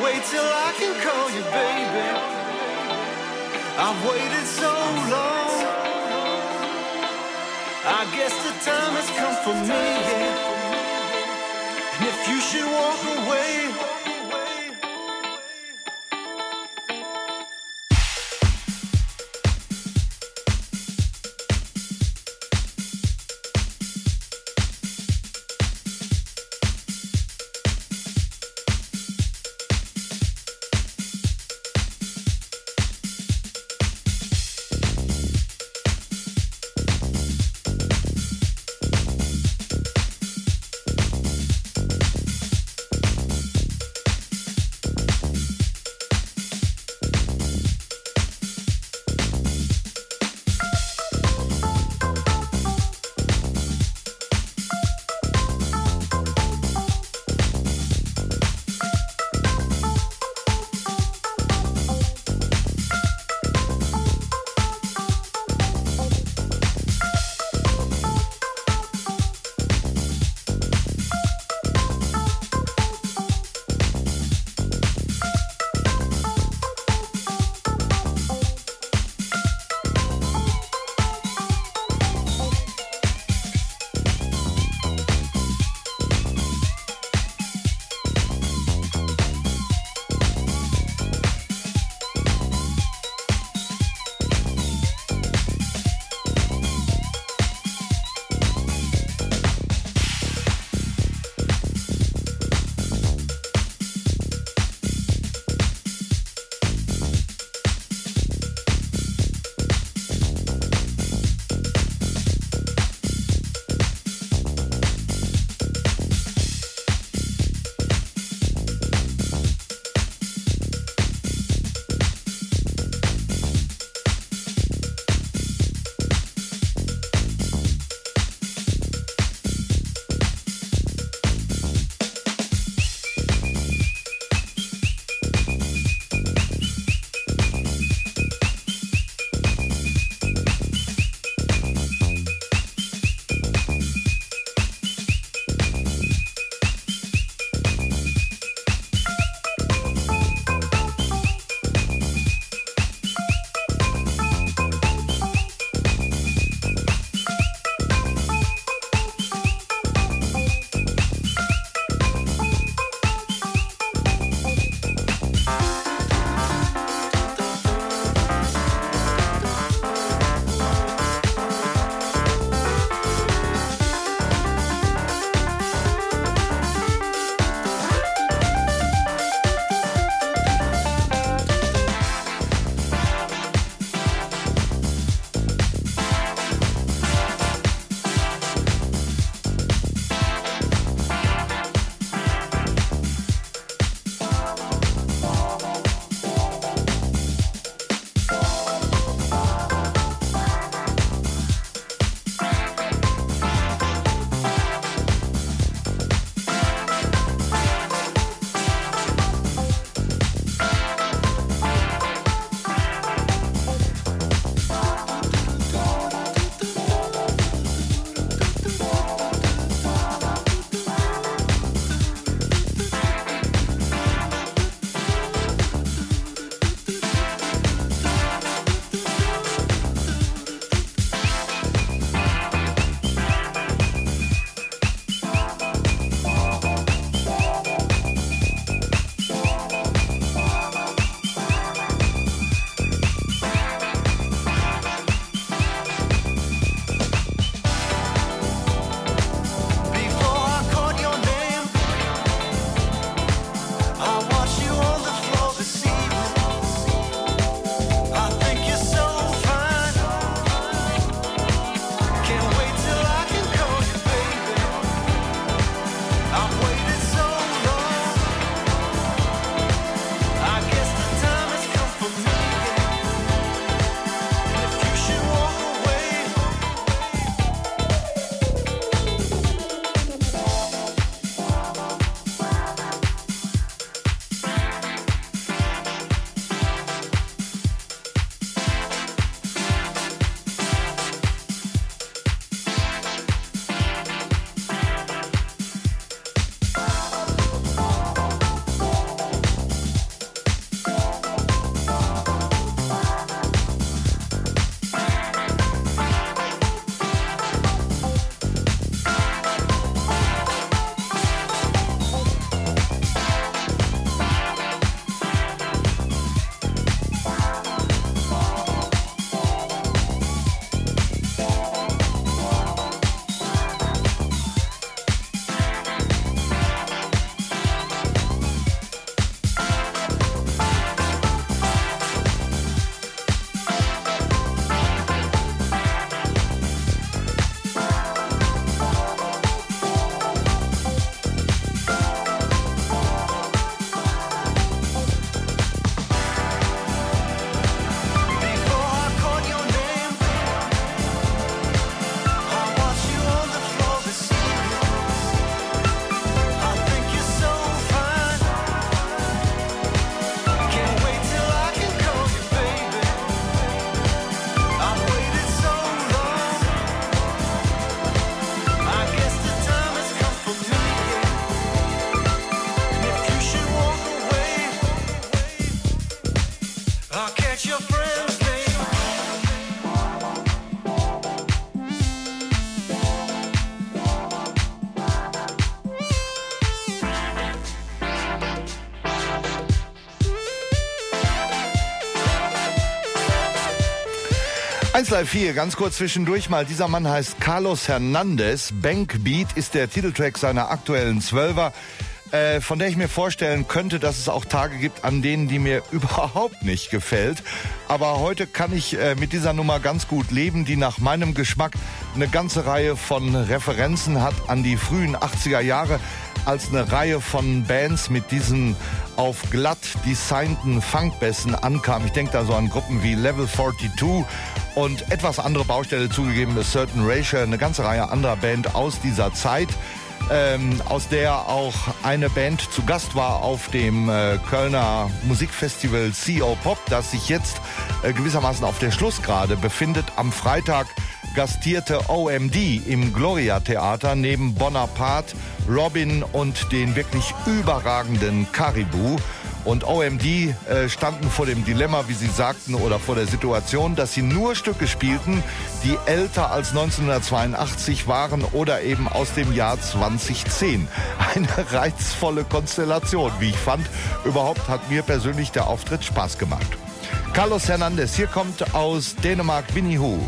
[SPEAKER 13] wait till I can call you baby. I've waited so long. I guess the time has come for me, yeah. And if you should walk away, What's your friend's name?
[SPEAKER 2] eins Live vier, ganz kurz zwischendurch mal. Dieser Mann heißt Carlos Hernandez. Bankbeat ist der Titeltrack seiner aktuellen Zwölfer, äh, von der ich mir vorstellen könnte, dass es auch Tage gibt, an denen die mir überhaupt nicht gefällt. Aber heute kann ich äh, mit dieser Nummer ganz gut leben, die nach meinem Geschmack eine ganze Reihe von Referenzen hat an die frühen achtziger Jahre, als eine Reihe von Bands mit diesen auf glatt designten Funkbässen ankam. Ich denke da so an Gruppen wie Level zweiundvierzig und etwas andere Baustelle zugegeben, A Certain Ratio, eine ganze Reihe anderer Band aus dieser Zeit, ähm, aus der auch eine Band zu Gast war auf dem äh, Kölner Musikfestival C O Pop, das sich jetzt äh, gewissermaßen auf der Schlussgrade befindet. Am Freitag gastierte O M D im Gloria Theater neben Bonaparte, Robin und den wirklich überragenden Caribou. Und O M D äh, standen vor dem Dilemma, wie sie sagten, oder vor der Situation, dass sie nur Stücke spielten, die älter als neunzehnhundertzweiundachtzig waren oder eben aus dem Jahr zweitausendzehn. Eine reizvolle Konstellation, wie ich fand. Überhaupt hat mir persönlich der Auftritt Spaß gemacht. Carlos Hernandez, hier kommt aus Dänemark Winnie Hu.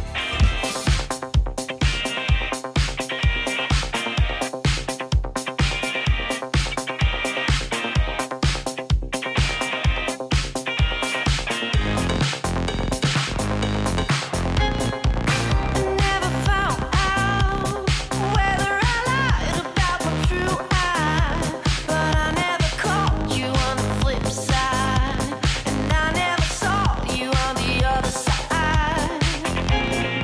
[SPEAKER 3] Side.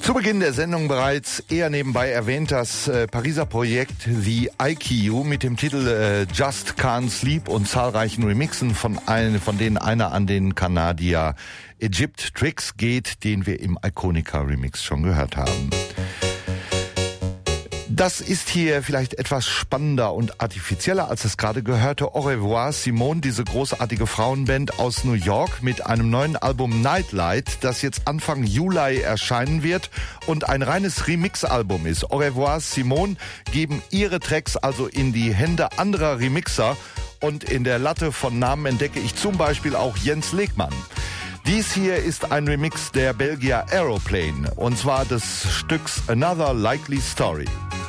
[SPEAKER 2] Zu Beginn der Sendung bereits eher nebenbei erwähnt das äh, Pariser Projekt The I Q U mit dem Titel äh, Just Can't Sleep und zahlreichen Remixen, von, ein, von denen einer an den Kanadier Egypt Tricks geht, den wir im Iconica Remix schon gehört haben. Das ist hier vielleicht etwas spannender und artifizieller als das gerade gehörte Au revoir Simone, diese großartige Frauenband aus New York mit einem neuen Album Nightlight, das jetzt Anfang Juli erscheinen wird und ein reines Remix-Album ist. Au revoir Simone geben ihre Tracks also in die Hände anderer Remixer und in der Latte von Namen entdecke ich zum Beispiel auch Jens Legmann. Dies hier ist ein Remix der Belgier Aeroplane und zwar des Stücks Another Likely Story.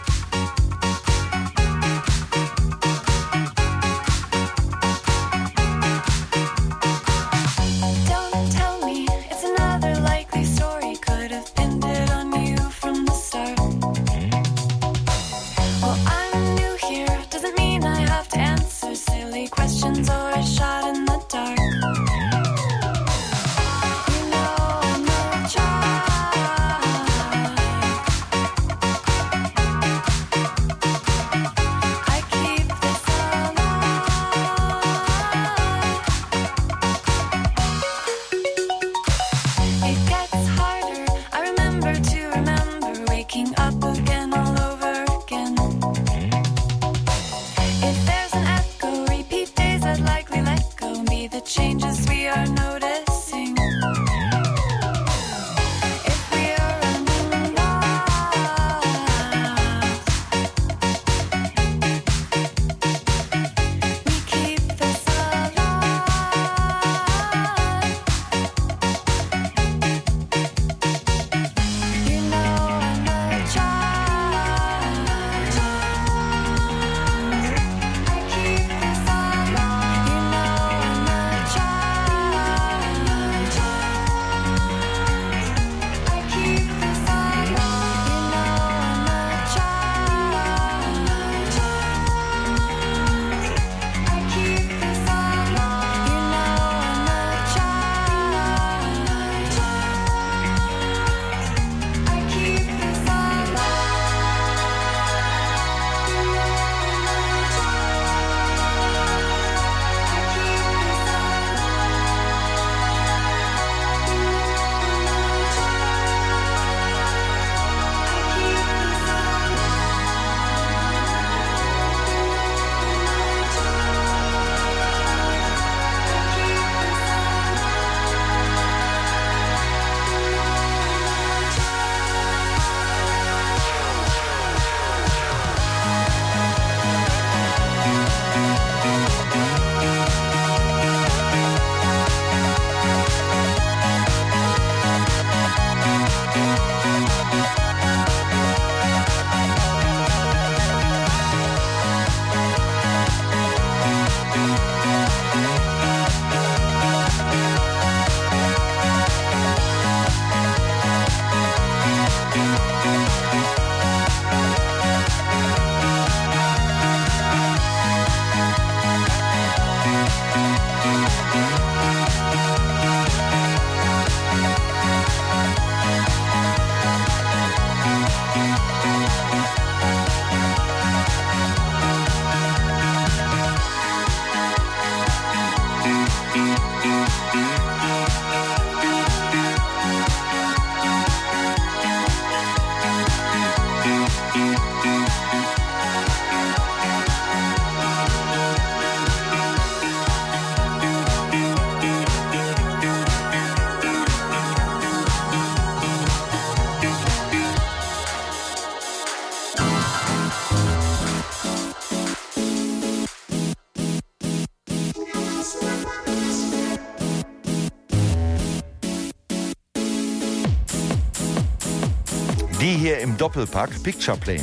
[SPEAKER 2] Die hier im Doppelpack Picture Plane.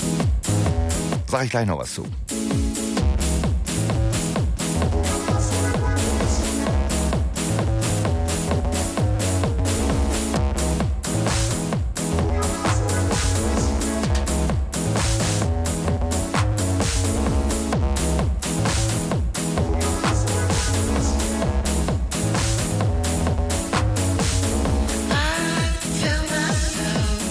[SPEAKER 2] Sag ich gleich noch was zu.
[SPEAKER 3] I feel myself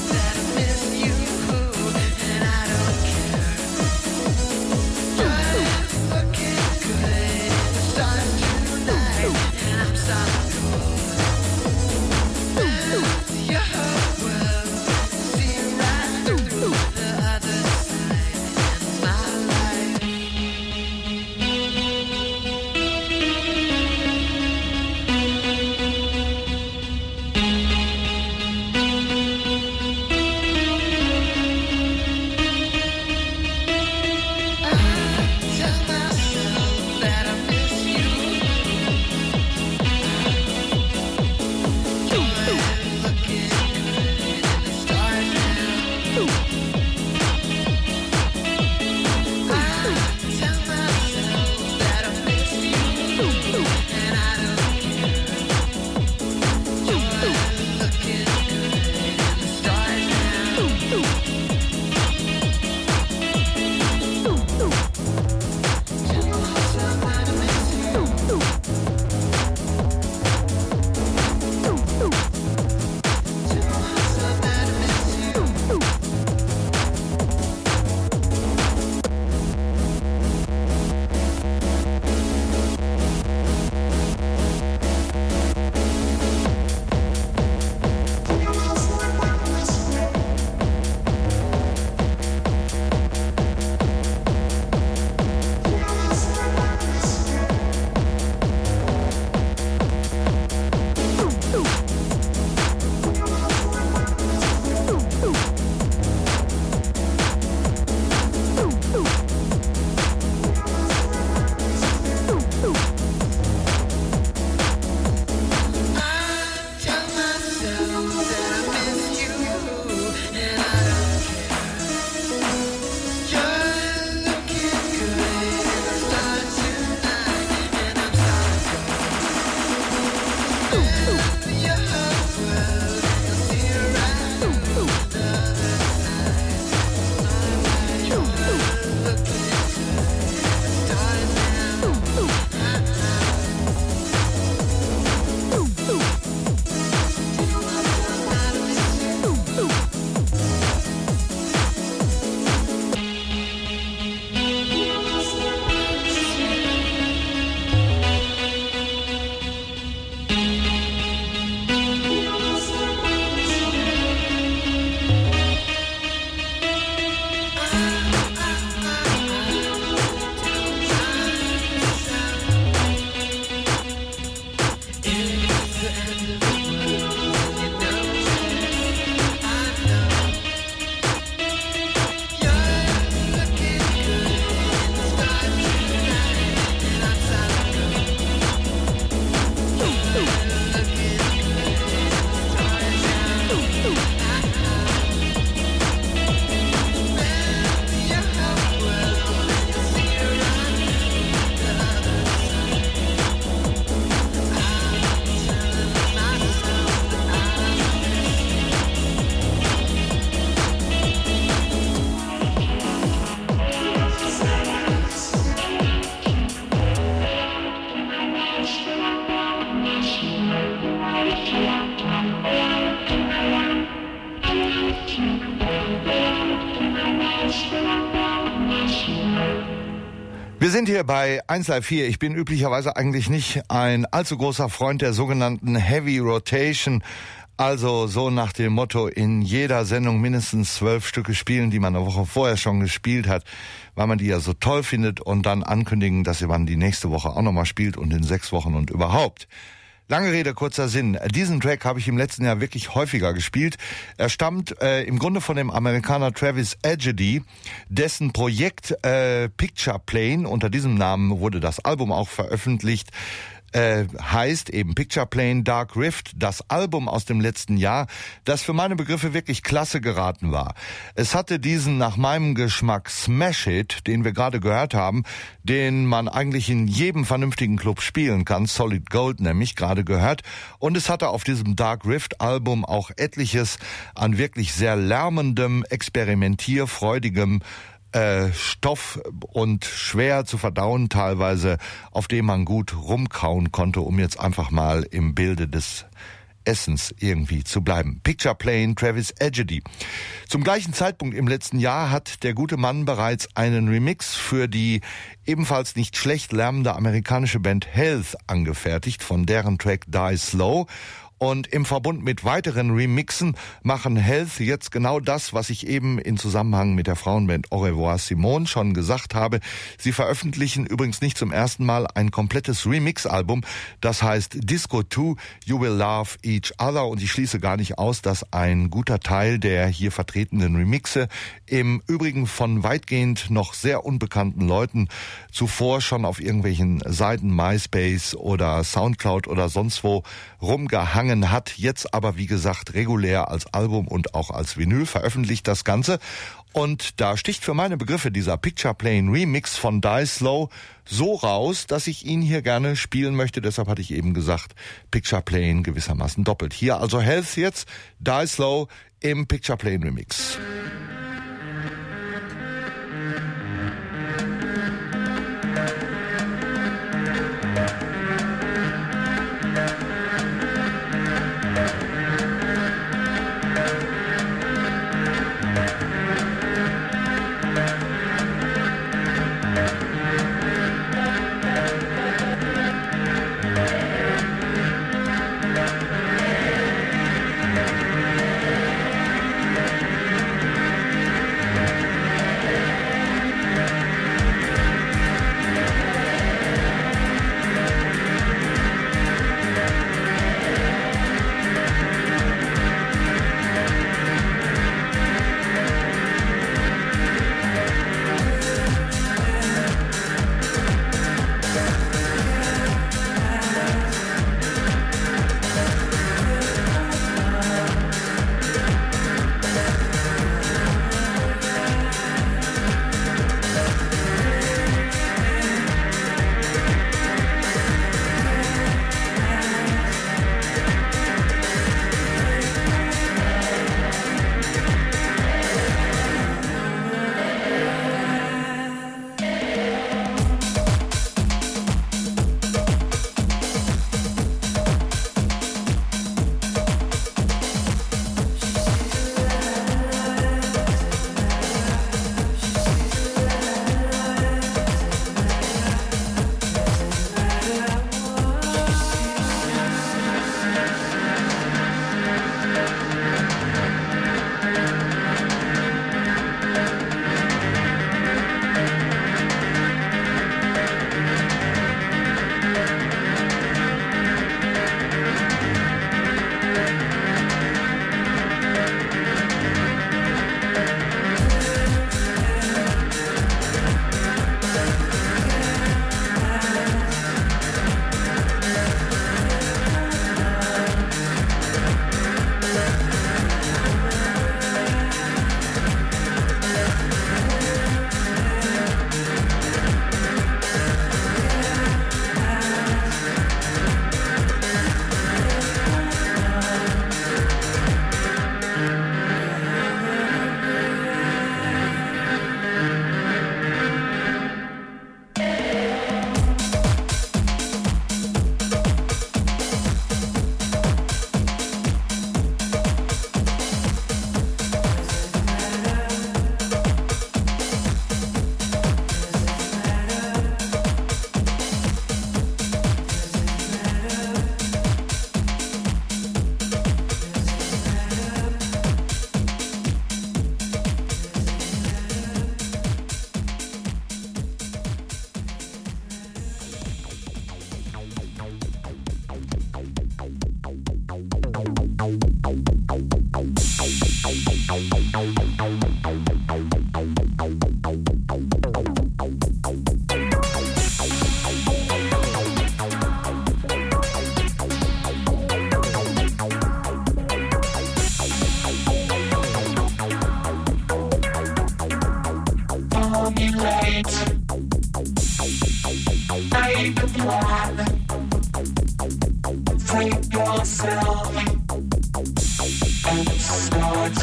[SPEAKER 2] Wir sind hier bei eins Live vier. Ich bin üblicherweise eigentlich nicht ein allzu großer Freund der sogenannten Heavy Rotation. Also so nach dem Motto, in jeder Sendung mindestens zwölf Stücke spielen, die man eine Woche vorher schon gespielt hat, weil man die ja so toll findet und dann ankündigen, dass man die nächste Woche auch nochmal spielt und in sechs Wochen und überhaupt. Lange Rede, kurzer Sinn. Diesen Track habe ich im letzten Jahr wirklich häufiger gespielt. Er stammt äh, im Grunde von dem Amerikaner Travis Edgedy, dessen Projekt äh, Picture Plane, unter diesem Namen wurde das Album auch veröffentlicht, Äh, heißt eben Picture Plane Dark Rift, das Album aus dem letzten Jahr, das für meine Begriffe wirklich klasse geraten war. Es hatte diesen nach meinem Geschmack Smash-Hit, den wir gerade gehört haben, den man eigentlich in jedem vernünftigen Club spielen kann, Solid Gold nämlich, gerade gehört. Und es hatte auf diesem Dark Rift Album auch etliches an wirklich sehr lärmendem, experimentierfreudigem Äh, Stoff und schwer zu verdauen teilweise, auf dem man gut rumkauen konnte, um jetzt einfach mal im Bilde des Essens irgendwie zu bleiben. Picture Plane, Travis Edgedy. Zum gleichen Zeitpunkt im letzten Jahr hat der gute Mann bereits einen Remix für die ebenfalls nicht schlecht lärmende amerikanische Band Health angefertigt, von deren Track Die Slow. Und im Verbund mit weiteren Remixen machen Health jetzt genau das, was ich eben in Zusammenhang mit der Frauenband Au revoir Simone schon gesagt habe. Sie veröffentlichen übrigens nicht zum ersten Mal ein komplettes Remix-Album. Das heißt Disco two, You Will Love Each Other. Und ich schließe gar nicht aus, dass ein guter Teil der hier vertretenen Remixe im Übrigen von weitgehend noch sehr unbekannten Leuten zuvor schon auf irgendwelchen Seiten MySpace oder Soundcloud oder sonst wo rumgehangen hat, jetzt aber wie gesagt regulär als Album und auch als Vinyl veröffentlicht das Ganze. Und da sticht für meine Begriffe dieser Picture Plane Remix von Die Slow so raus, dass ich ihn hier gerne spielen möchte. Deshalb hatte ich eben gesagt, Picture Plane gewissermaßen doppelt. Hier also Health jetzt, Die Slow im Picture Plane Remix.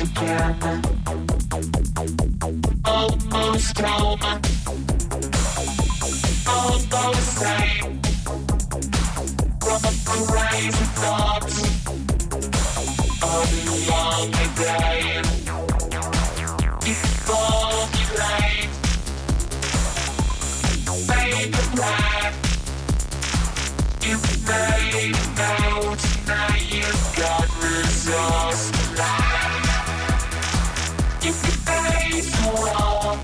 [SPEAKER 7] together. Almost home. Almost same. From a crazy thoughts of a long day. Before you late, make a plan. You made a note, now you've got resource to lie. You can face the wall,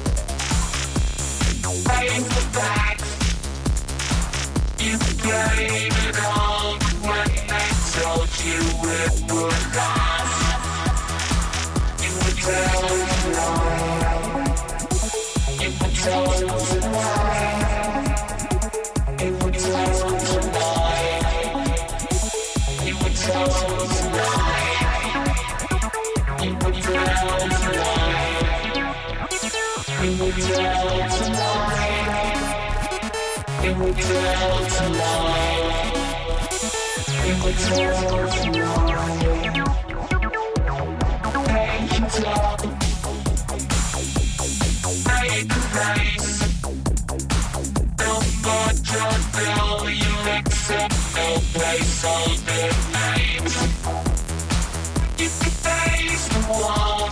[SPEAKER 7] face the facts. You gave it all when they told you it would last. You were told to lie. You were told to lie. You were told to lie. You were told to lie. You were told to lie. You were told to lie. You were told to lie. You were told to lie. Make it talk. Make a face. No more drug bill, you accept no place on their names. You can face the wall.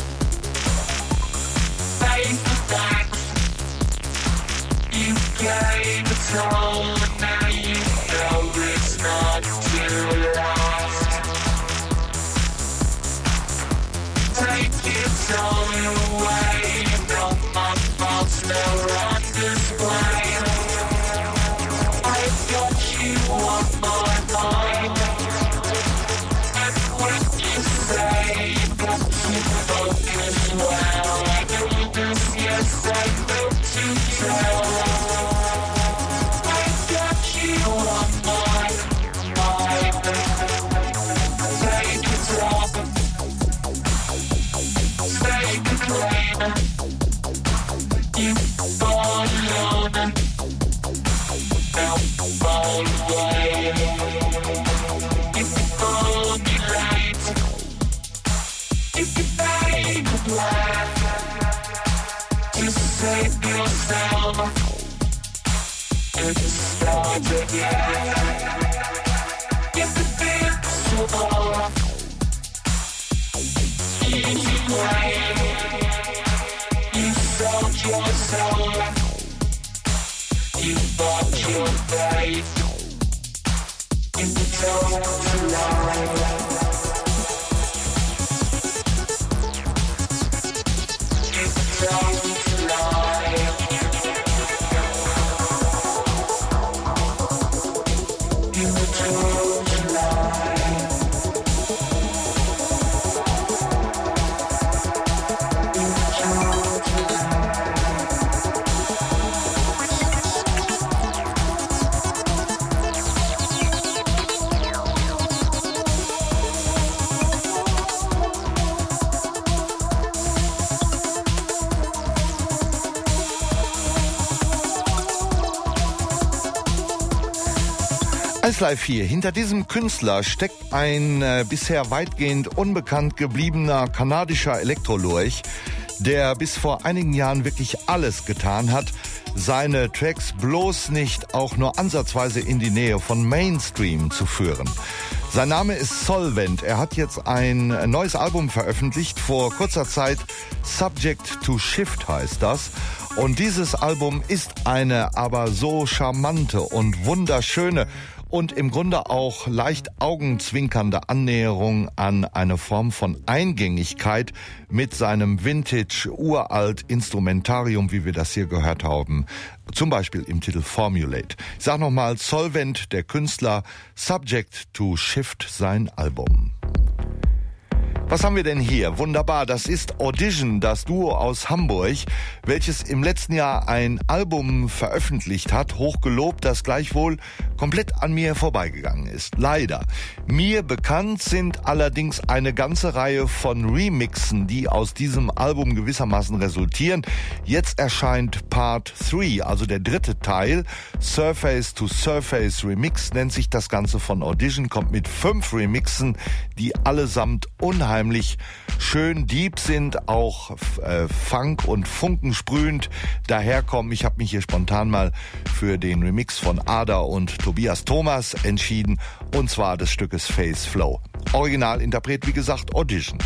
[SPEAKER 7] Face the facts. You gave it all, and now you know it's not to last. Take it all away, you know my fault's never on display. I've got you on my mind, and when you say you've got to focus well, I do this, yes I know to tell. I've got you on my mind. Take it off, take a claim. You fall alone, now fall away. If you fall me right, if you make a plan to save yourself and to start again. If it feels so easy way, you sold yourself, you bought your faith, you were told to lie. You were told to lie. You were told to lie. You were told to lie.
[SPEAKER 2] eins Live vier. Hinter diesem Künstler steckt ein äh, bisher weitgehend unbekannt gebliebener kanadischer Elektrolurch, der bis vor einigen Jahren wirklich alles getan hat, seine Tracks bloß nicht auch nur ansatzweise in die Nähe von Mainstream zu führen. Sein Name ist Solvent. Er hat jetzt ein neues Album veröffentlicht, vor kurzer Zeit. Subject to Shift heißt das. Und dieses Album ist eine aber so charmante und wunderschöne und im Grunde auch leicht augenzwinkernde Annäherung an eine Form von Eingängigkeit mit seinem Vintage-Uralt-Instrumentarium, wie wir das hier gehört haben. Zum Beispiel im Titel Formulate. Ich sag nochmal, Solvent, der Künstler, Subject to Shift, sein Album. Was haben wir denn hier? Wunderbar, das ist Audition, das Duo aus Hamburg, welches im letzten Jahr ein Album veröffentlicht hat, hochgelobt, das gleichwohl komplett an mir vorbeigegangen ist. Leider. Mir bekannt sind allerdings eine ganze Reihe von Remixen, die aus diesem Album gewissermaßen resultieren. Jetzt erscheint Part drei, also der dritte Teil. Surface to Surface Remix nennt sich das Ganze von Audition, kommt mit fünf Remixen, die allesamt unheimlich unheimlich schön deep sind, auch äh, Funk und Funkensprühend daherkommen. Ich habe mich hier spontan mal für den Remix von Ada und Tobias Thomas entschieden, und zwar des Stückes Face Flow. Originalinterpret, wie gesagt, Audition.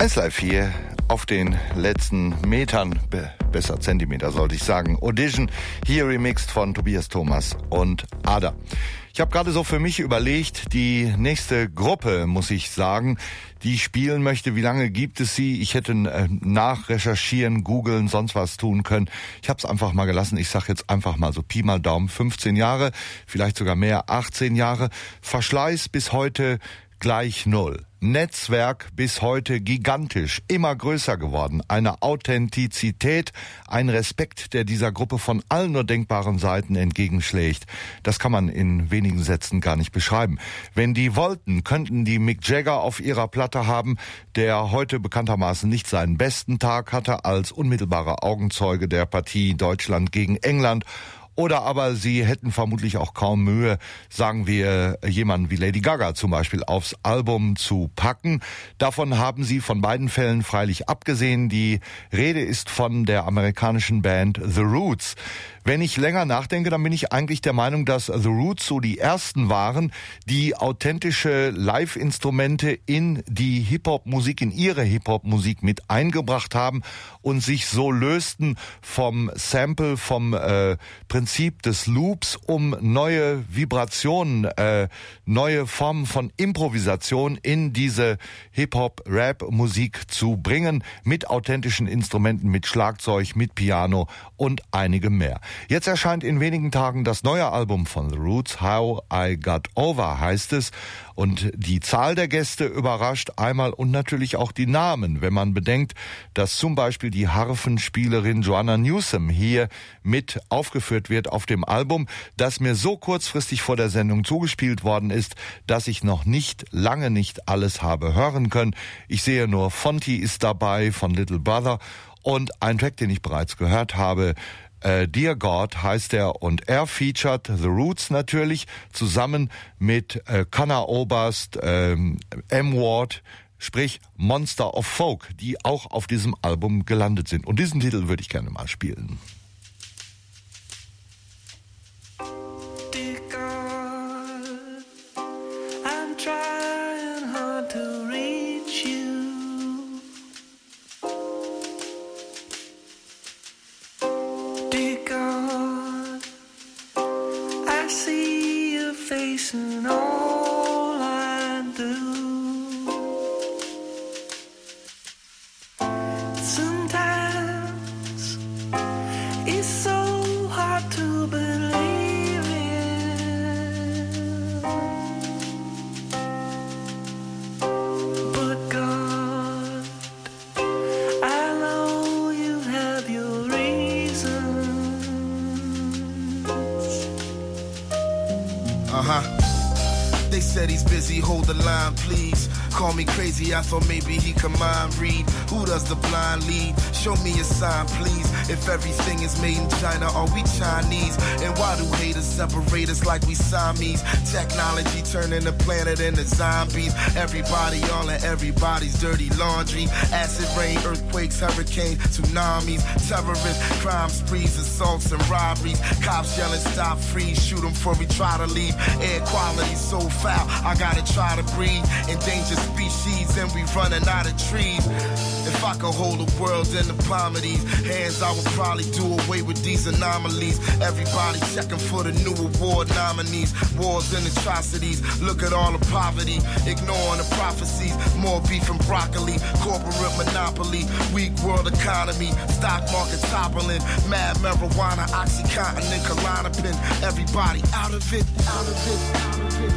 [SPEAKER 2] eins Live vier auf den letzten Metern, be- besser Zentimeter sollte ich sagen. Audition, hier remixed von Tobias Thomas und Ada. Ich habe gerade so für mich überlegt, die nächste Gruppe, muss ich sagen, die ich spielen möchte. Wie lange gibt es sie? Ich hätte äh, nachrecherchieren, googeln, sonst was tun können. Ich habe es einfach mal gelassen. Ich sage jetzt einfach mal so Pi mal Daumen, fünfzehn Jahre, vielleicht sogar mehr, achtzehn Jahre. Verschleiß bis heute gleich null. Netzwerk bis heute gigantisch, immer größer geworden. Eine Authentizität, ein Respekt, der dieser Gruppe von allen nur denkbaren Seiten entgegenschlägt. Das kann man in wenigen Sätzen gar nicht beschreiben. Wenn die wollten, könnten die Mick Jagger auf ihrer Platte haben, der heute bekanntermaßen nicht seinen besten Tag hatte als unmittelbarer Augenzeuge der Partie Deutschland gegen England. Oder aber sie hätten vermutlich auch kaum Mühe, sagen wir, jemanden wie Lady Gaga zum Beispiel aufs Album zu packen. Davon haben sie von beiden Fällen freilich abgesehen. Die Rede ist von der amerikanischen Band The Roots. Wenn ich länger nachdenke, dann bin ich eigentlich der Meinung, dass The Roots so die ersten waren, die authentische Live-Instrumente in die Hip-Hop-Musik, in ihre Hip-Hop-Musik mit eingebracht haben und sich so lösten vom Sample, vom äh, Prinzip des Loops, um neue Vibrationen, äh, neue Formen von Improvisation in diese Hip-Hop-Rap-Musik zu bringen, mit authentischen Instrumenten, mit Schlagzeug, mit Piano und einigem mehr. Jetzt erscheint in wenigen Tagen das neue Album von The Roots, How I Got Over heißt es. Und die Zahl der Gäste überrascht einmal und natürlich auch die Namen, wenn man bedenkt, dass zum Beispiel die Harfenspielerin Joanna Newsom hier mit aufgeführt wird auf dem Album, das mir so kurzfristig vor der Sendung zugespielt worden ist, dass ich noch nicht, lange nicht alles habe hören können. Ich sehe nur, Fonty ist dabei von Little Brother und ein Track, den ich bereits gehört habe, Uh, Dear God heißt er und er featured The Roots natürlich zusammen mit äh, Conor Oberst, ähm, M-Ward, sprich Monster of Folk, die auch auf diesem Album gelandet sind. Und diesen Titel würde ich gerne mal spielen.
[SPEAKER 13] Dear God, I'm trying hard to reach you. Dear God, I see your face in all I do. Sometimes it's so hard to believe in, but God, I know you have your reasons.
[SPEAKER 4] Uh-huh. They said he's busy, hold the line, please. Call me crazy, I thought maybe he could mind read. Who does the blind lead? Show me a sign, please. If everything is made in China, are we Chinese? And why do haters separate us like we Siamese? Technology turning the planet into zombies. Everybody all in everybody's dirty laundry. Acid rain, earthquakes, hurricanes, tsunamis. Terrorists, crime sprees, assaults and robberies. Cops yelling, stop, freeze, shoot them before we try to leave. Air quality so foul, I gotta try to breathe. Endangered species and we running out of trees. If I could hold the world in the palm of these hands, I would probably do away with these anomalies. Everybody checking for the new award nominees. Wars and atrocities, look at all the poverty. Ignoring the prophecies, more beef and broccoli. Corporate monopoly, weak world economy. Stock market toppling, mad marijuana, Oxycontin and Klonopin. Everybody out of it, out of it, out of it.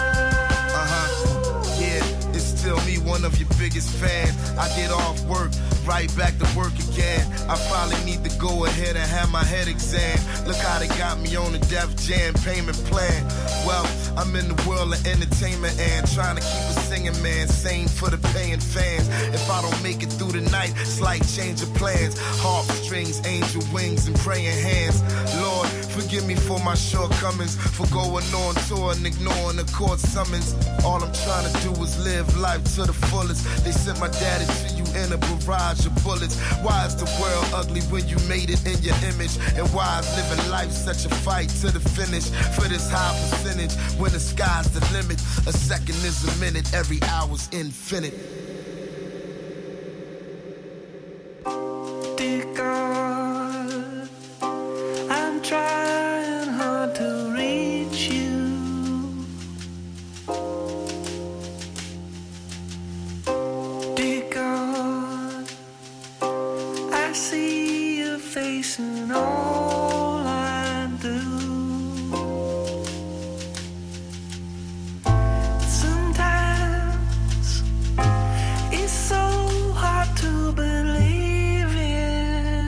[SPEAKER 4] Fan. I get off work, right back to work again. I probably need to go ahead and have my head examined. Look how they got me on the Def Jam payment plan. Well, I'm in the world of entertainment and trying to keep a singing man sane for the paying fans. If I don't make it through the night, slight change of plans. Harp strings, angel wings, and praying hands. Lord, forgive me for my shortcomings, for going on tour and ignoring the court summons. All I'm trying to do is live life to the fullest. They sent my daddy to you in a barrage of bullets. Why is the world ugly when you made it in your image? And why is living life such a fight to the finish? For this high percentage, when the sky's the limit, a second is a minute, every hour's infinite.
[SPEAKER 13] Dear God, I'm trying hard to reach you. Dear God, I see your face in all I do. Sometimes it's so hard to believe in.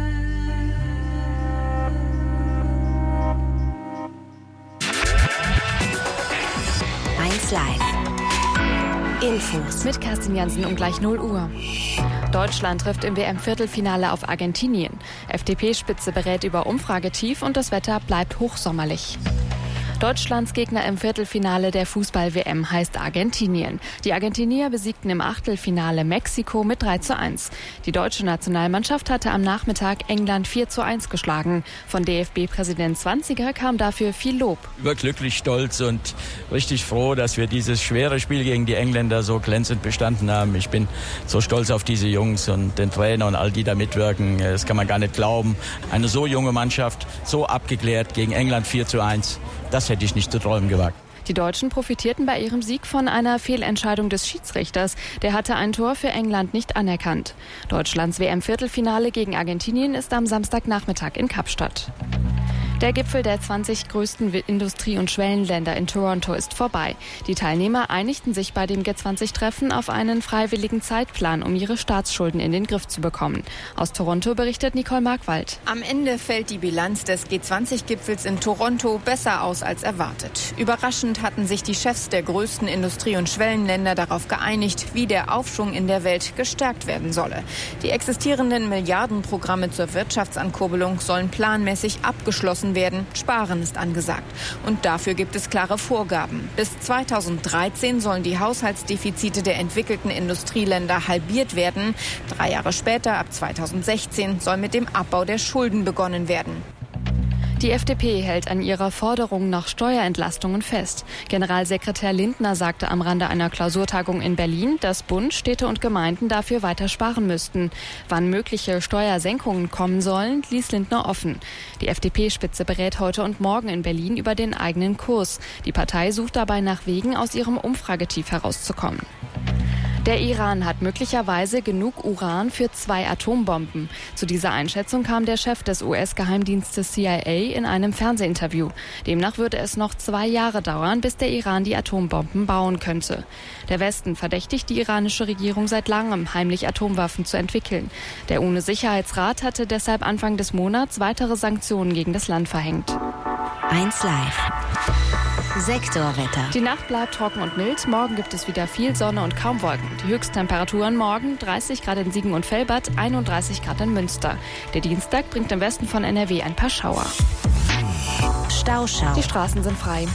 [SPEAKER 1] eins Live. Infos
[SPEAKER 14] mit Kerstin Jansen um gleich null Uhr. Deutschland trifft im W M-Viertelfinale auf Argentinien. F D P-Spitze berät über Umfragetief und das Wetter bleibt hochsommerlich. Deutschlands Gegner im Viertelfinale der Fußball-W M heißt Argentinien. Die Argentinier besiegten im Achtelfinale Mexiko mit drei zu eins. Die deutsche Nationalmannschaft hatte am Nachmittag England vier zu eins geschlagen. Von D F B-Präsident Zwanziger kam dafür viel Lob.
[SPEAKER 15] Überglücklich, stolz und richtig froh, dass wir dieses schwere Spiel gegen die Engländer so glänzend bestanden haben. Ich bin so stolz auf diese Jungs und den Trainer und all die da mitwirken. Das kann man gar nicht glauben. Eine so junge Mannschaft, so abgeklärt gegen England vier zu eins. Das hätte ich nicht zu träumen gewagt.
[SPEAKER 14] Die Deutschen profitierten bei ihrem Sieg von einer Fehlentscheidung des Schiedsrichters. Der hatte ein Tor für England nicht anerkannt. Deutschlands W M-Viertelfinale gegen Argentinien ist am Samstagnachmittag in Kapstadt. Der Gipfel der zwanzig größten Industrie- und Schwellenländer in Toronto ist vorbei. Die Teilnehmer einigten sich bei dem G zwanzig-Treffen auf einen freiwilligen Zeitplan, um ihre Staatsschulden in den Griff zu bekommen. Aus Toronto berichtet Nicole Markwald.
[SPEAKER 16] Am Ende fällt die Bilanz des G zwanzig-Gipfels in Toronto besser aus als erwartet. Überraschend hatten sich die Chefs der größten Industrie- und Schwellenländer darauf geeinigt, wie der Aufschwung in der Welt gestärkt werden solle. Die existierenden Milliardenprogramme zur Wirtschaftsankurbelung sollen planmäßig abgeschlossen werden. Sparen ist angesagt. Und dafür gibt es klare Vorgaben. Bis zweitausenddreizehn sollen die Haushaltsdefizite der entwickelten Industrieländer halbiert werden. Drei Jahre später, ab zweitausendsechzehn, soll mit dem Abbau der Schulden begonnen werden.
[SPEAKER 14] Die F D P hält an ihrer Forderung nach Steuerentlastungen fest. Generalsekretär Lindner sagte am Rande einer Klausurtagung in Berlin, dass Bund, Städte und Gemeinden dafür weiter sparen müssten. Wann mögliche Steuersenkungen kommen sollen, ließ Lindner offen. Die F D P-Spitze berät heute und morgen in Berlin über den eigenen Kurs. Die Partei sucht dabei nach Wegen, aus ihrem Umfragetief herauszukommen. Der Iran hat möglicherweise genug Uran für zwei Atombomben. Zu dieser Einschätzung kam der Chef des U S-Geheimdienstes C I A in einem Fernsehinterview. Demnach würde es noch zwei Jahre dauern, bis der Iran die Atombomben bauen könnte. Der Westen verdächtigt die iranische Regierung seit langem, heimlich Atomwaffen zu entwickeln. Der U N-Sicherheitsrat hatte deshalb Anfang des Monats weitere Sanktionen gegen das Land verhängt.
[SPEAKER 1] eins Live. Sektorwetter.
[SPEAKER 14] Die Nacht bleibt trocken und mild. Morgen gibt es wieder viel Sonne und kaum Wolken. Die Höchsttemperaturen morgen dreißig Grad in Siegen und Velbert, einunddreißig Grad in Münster. Der Dienstag bringt im Westen von N R W ein paar Schauer.
[SPEAKER 1] Stauschau.
[SPEAKER 14] Die Straßen sind frei.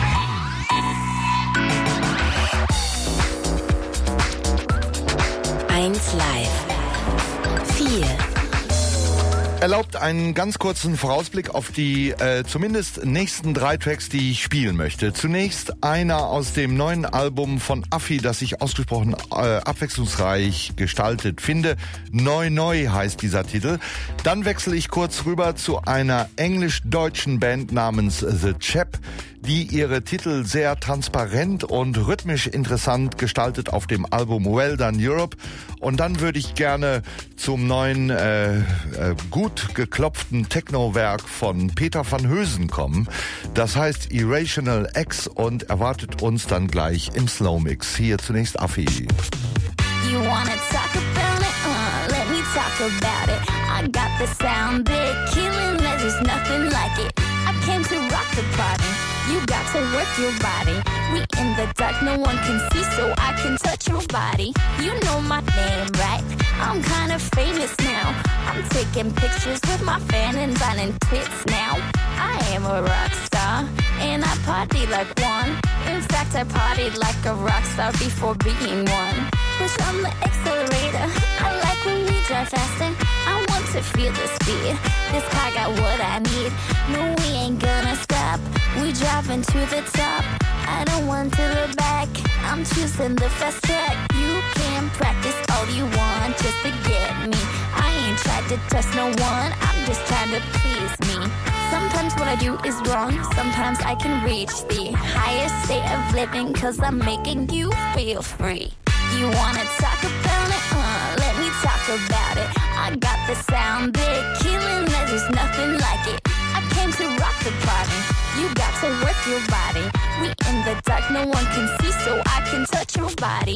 [SPEAKER 1] eins Live. vier.
[SPEAKER 2] Erlaubt einen ganz kurzen Vorausblick auf die äh, zumindest nächsten drei Tracks, die ich spielen möchte. Zunächst einer aus dem neuen Album von Affi, das ich ausgesprochen äh, abwechslungsreich gestaltet finde. Neu Neu heißt dieser Titel. Dann wechsle ich kurz rüber zu einer englisch-deutschen Band namens The Chap, die ihre Titel sehr transparent und rhythmisch interessant gestaltet auf dem Album Well Done Europe. Und dann würde ich gerne zum neuen äh, äh, gut geklopften Techno-Werk von Peter van Hösen kommen. Das heißt Irrational X und erwartet uns dann gleich im Slow Mix. Hier zunächst Affi.
[SPEAKER 3] You wanna talk about it? Uh,
[SPEAKER 17] talk about it. I got the sound big, killing that there's nothing like it. I came to rock the party. You got to work your body. We in the dark, no one can see, so I can touch your body. You know my name, right? I'm kind of famous now. I'm taking pictures with my fan and signing tits now. I am a rock star, and I party like one. In fact, I partied like a rock star before being one. Push on the accelerator. I like when we drive faster. I want to feel the speed. This car got what I need. No, we ain't gonna stop. We driving to the top. I don't want to look back. I'm choosing the fast track. You can practice all you want just to get me. I ain't tried to test no one. I'm just trying to please me. Sometimes what I do is wrong. Sometimes I can reach the higher state of living, cause I'm making you feel free. You wanna talk about it? Uh, let me talk about it. I got the sound big, killing that there's nothing like it. I came to rock the party. You got to work your body. We in the dark, no one can see, so I can touch your body.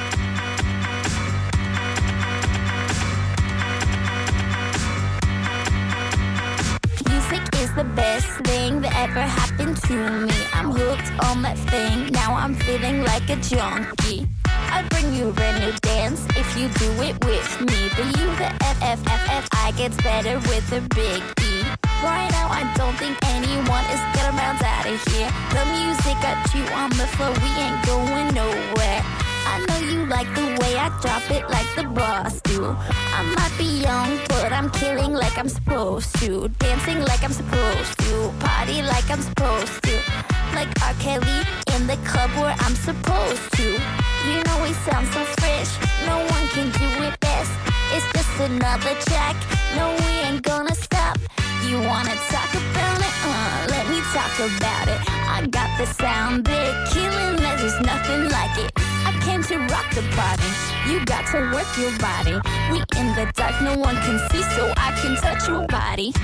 [SPEAKER 17] Music is the best thing that ever happened to me. I'm hooked on that thing, now I'm feeling like a junkie. I'll bring you a brand new dance if you do it with me. The U, the F, F, F, F, I gets better with a big E. Right now I don't think anyone is gonna bounce out of here. The music got you on the floor, we ain't going nowhere. I know you like the way I drop it like the boss do. I might be young, but I'm killing like I'm supposed to. Dancing like I'm supposed to. Party like I'm supposed to. Like R. Kelly in the club where I'm supposed to. You know we sound so fresh, no one can do it best. It's just another track, no we ain't gonna stop. You wanna talk about it? Uh, let me talk about it. I got the sound big, killing that there's nothing like it. I came to rock the party. You got to work your body. We in the dark, no one can see, so I can touch your body.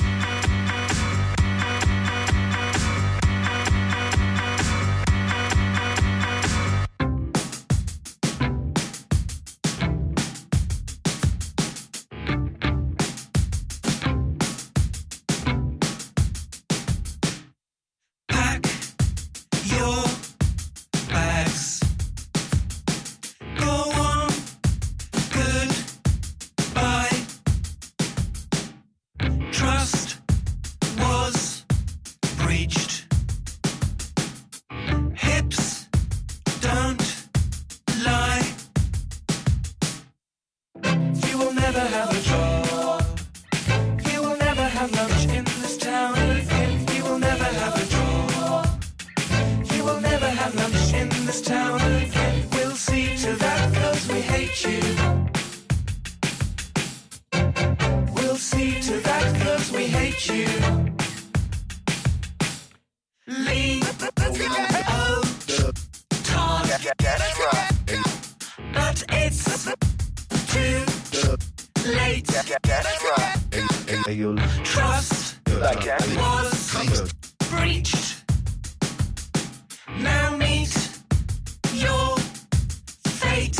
[SPEAKER 18] Trust was breached. Now meet your fate.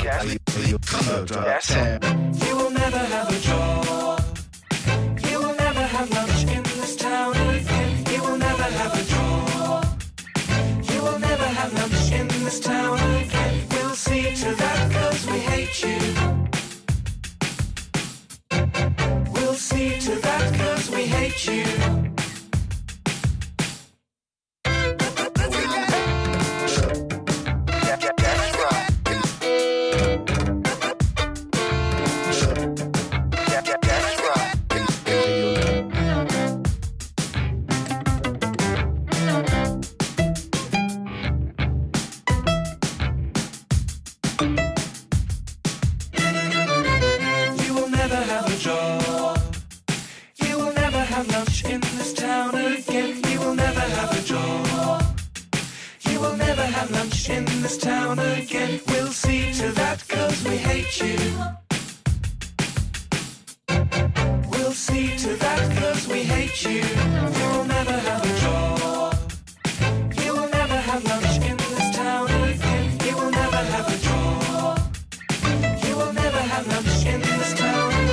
[SPEAKER 18] You will never have a job. You will never have lunch in this town again. You will never have a job. You will never have lunch in this town again. We'll see to that, cause we hate you. We'll see to that, cause we hate you. Lunch in this town.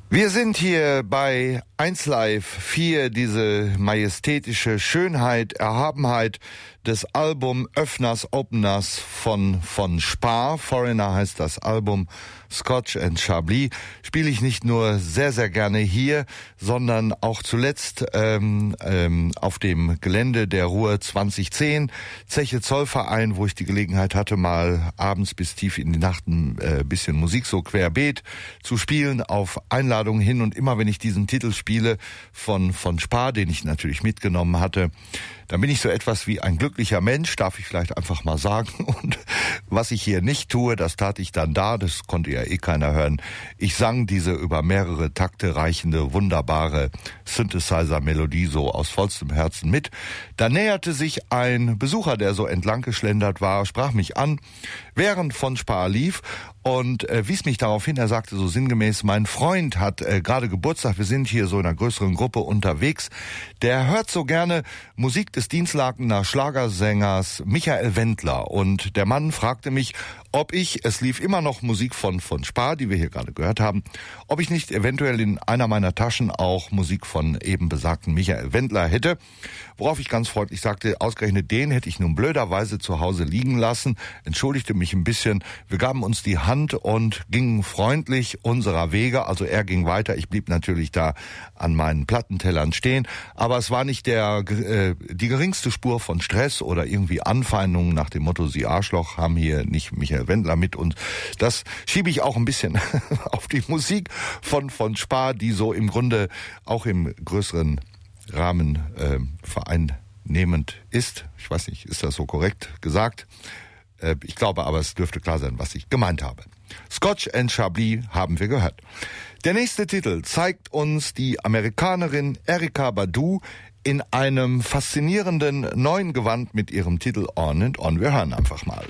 [SPEAKER 2] Wir sind hier bei eins Live vier, diese majestätische Schönheit, Erhabenheit des Album-Öffners, Openers von, von Spar. Foreigner heißt das Album, Scotch and Chablis. Spiele ich nicht nur sehr, sehr gerne hier, sondern auch zuletzt ähm, ähm, auf dem Gelände der Ruhr zwanzig zehn, Zeche Zollverein, wo ich die Gelegenheit hatte, mal abends bis tief in die Nacht ein äh, bisschen Musik so querbeet zu spielen, auf Einladung hin. Und immer wenn ich diesen Titel spiele von, von Spar, den ich natürlich mitgenommen hatte, dann bin ich so etwas wie ein glücklicher Mensch, darf ich vielleicht einfach mal sagen. Und was ich hier nicht tue, das tat ich dann da, das konnte ja eh keiner hören. Ich sang diese über mehrere Takte reichende, wunderbare Synthesizer-Melodie so aus vollstem Herzen mit. Da näherte sich ein Besucher, der so entlang geschlendert war, sprach mich an, während von Spar lief und äh, wies mich darauf hin. Er sagte so sinngemäß, mein Freund hat äh, gerade Geburtstag, wir sind hier so in einer größeren Gruppe unterwegs. Der hört so gerne Musik des Dienstlakener Schlagersängers Michael Wendler. Und der Mann fragte mich, ob ich, es lief immer noch Musik von, von Spar, die wir hier gerade gehört haben, ob ich nicht eventuell in einer meiner Taschen auch Musik von eben besagten Michael Wendler hätte. Worauf ich ganz freundlich sagte, ausgerechnet den hätte ich nun blöderweise zu Hause liegen lassen, entschuldigte mich ein bisschen. Wir gaben uns die Hand und gingen freundlich unserer Wege. Also er ging weiter, ich blieb natürlich da an meinen Plattentellern stehen. Aber es war nicht der äh, die geringste Spur von Stress oder irgendwie Anfeindungen nach dem Motto, Sie Arschloch haben hier nicht Michael Wendler mit. Und das schiebe ich auch ein bisschen auf die Musik von, von Spar, die so im Grunde auch im größeren Rahmen äh, vereinnehmend ist. Ich weiß nicht, ist das so korrekt gesagt? Äh, ich glaube aber, es dürfte klar sein, was ich gemeint habe. Scotch and Chablis haben wir gehört. Der nächste Titel zeigt uns die Amerikanerin Erykah Badu in einem faszinierenden neuen Gewand mit ihrem Titel On and On. Wir hören einfach mal.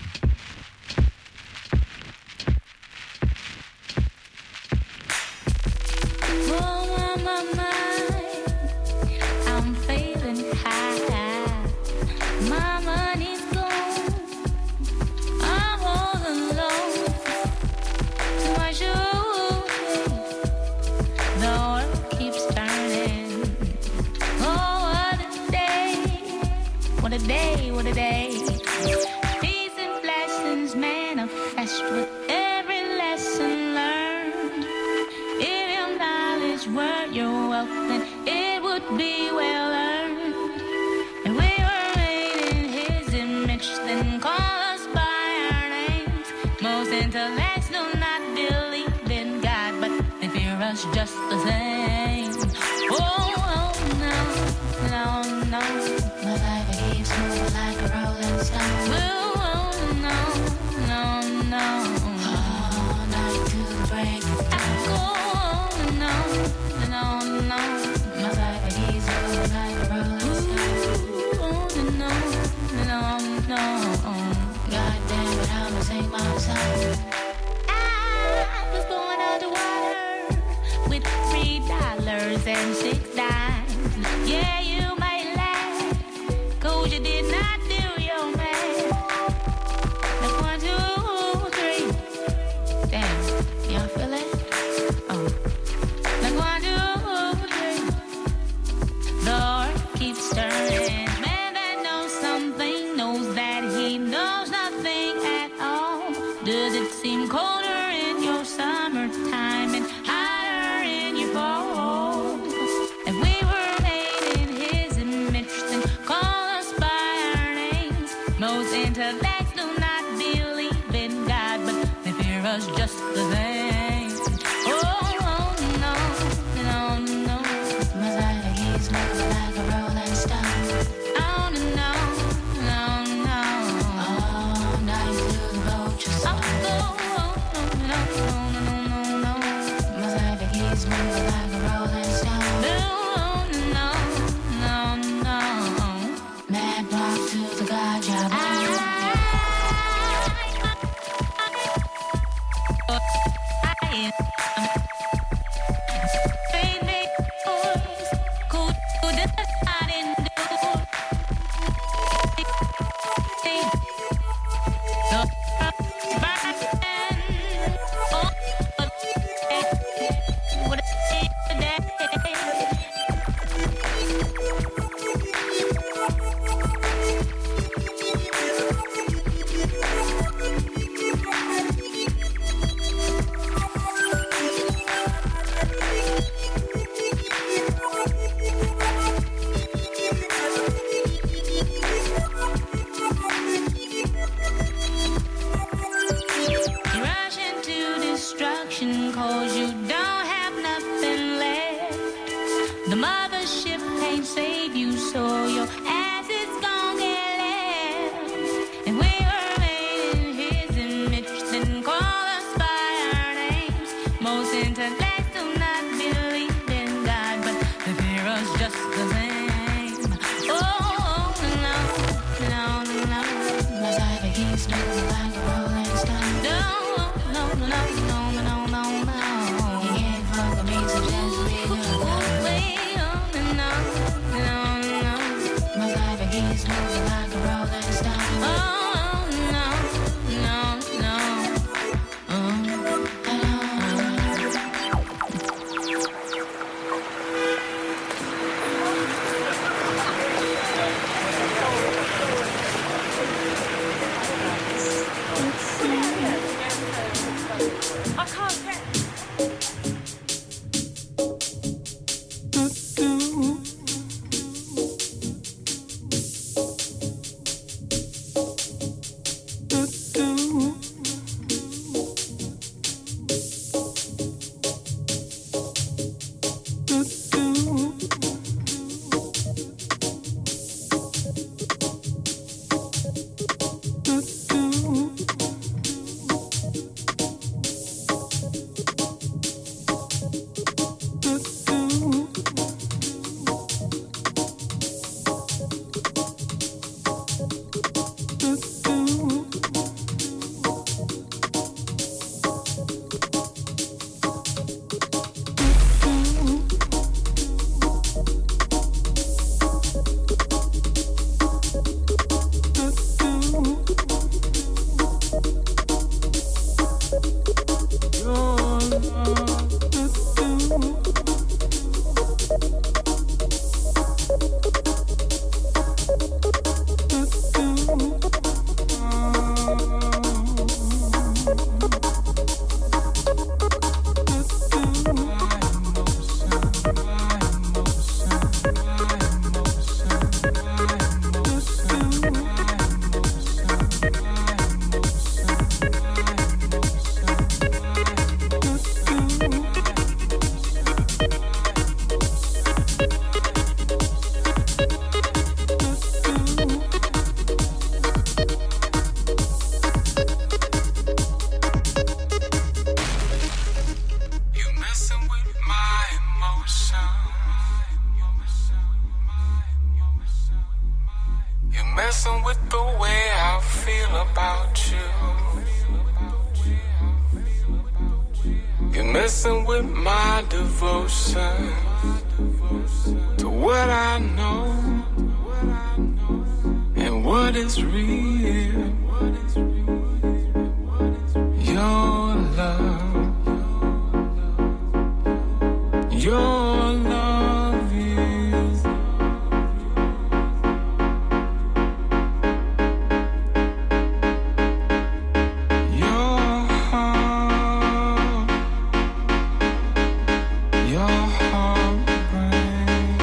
[SPEAKER 19] What a day, what a day. Peace and blessings manifest with every lesson learned. If your knowledge were your wealth, then it would be well earned. If we were made in his image, then call us by our names. Most intellects do not believe in God, but they fear us just the same. Oh, oh no, no, no. My life keeps moving like a rolling stone. Oh, no, no, no. All night to the break of dawn. Oh, no, no, no. My life keeps moving like a rolling stone. Oh, no, no, no. God damn it, I'ma sing my song. I was born underwater with three dollars and six dimes. Yeah, you might laugh, 'cause you did not do your math. Like one, two, three. Damn, y'all feel it? Oh. Like one, two, three. The earth keeps turning. Man that knows something knows that he knows nothing at all. Does it seem colder in your summertime and hotter in your fall? If we were made in his image, then call us by our names. Most intellects do not believe in God, but they fear us just the same. Oh, oh no, no, no. My life keeps moving like a rolling stone. Oh no, no, no. All night through the vulture's song. Oh, oh, no, no, no, no, no. My life keeps moving like a rolling stone. Oh, no, no, no. Mad walk to the God job. What
[SPEAKER 18] messing with the way I feel about you. You're messing with my devotion to what I know and what is real. Your love, your love is your heart, your heart brain.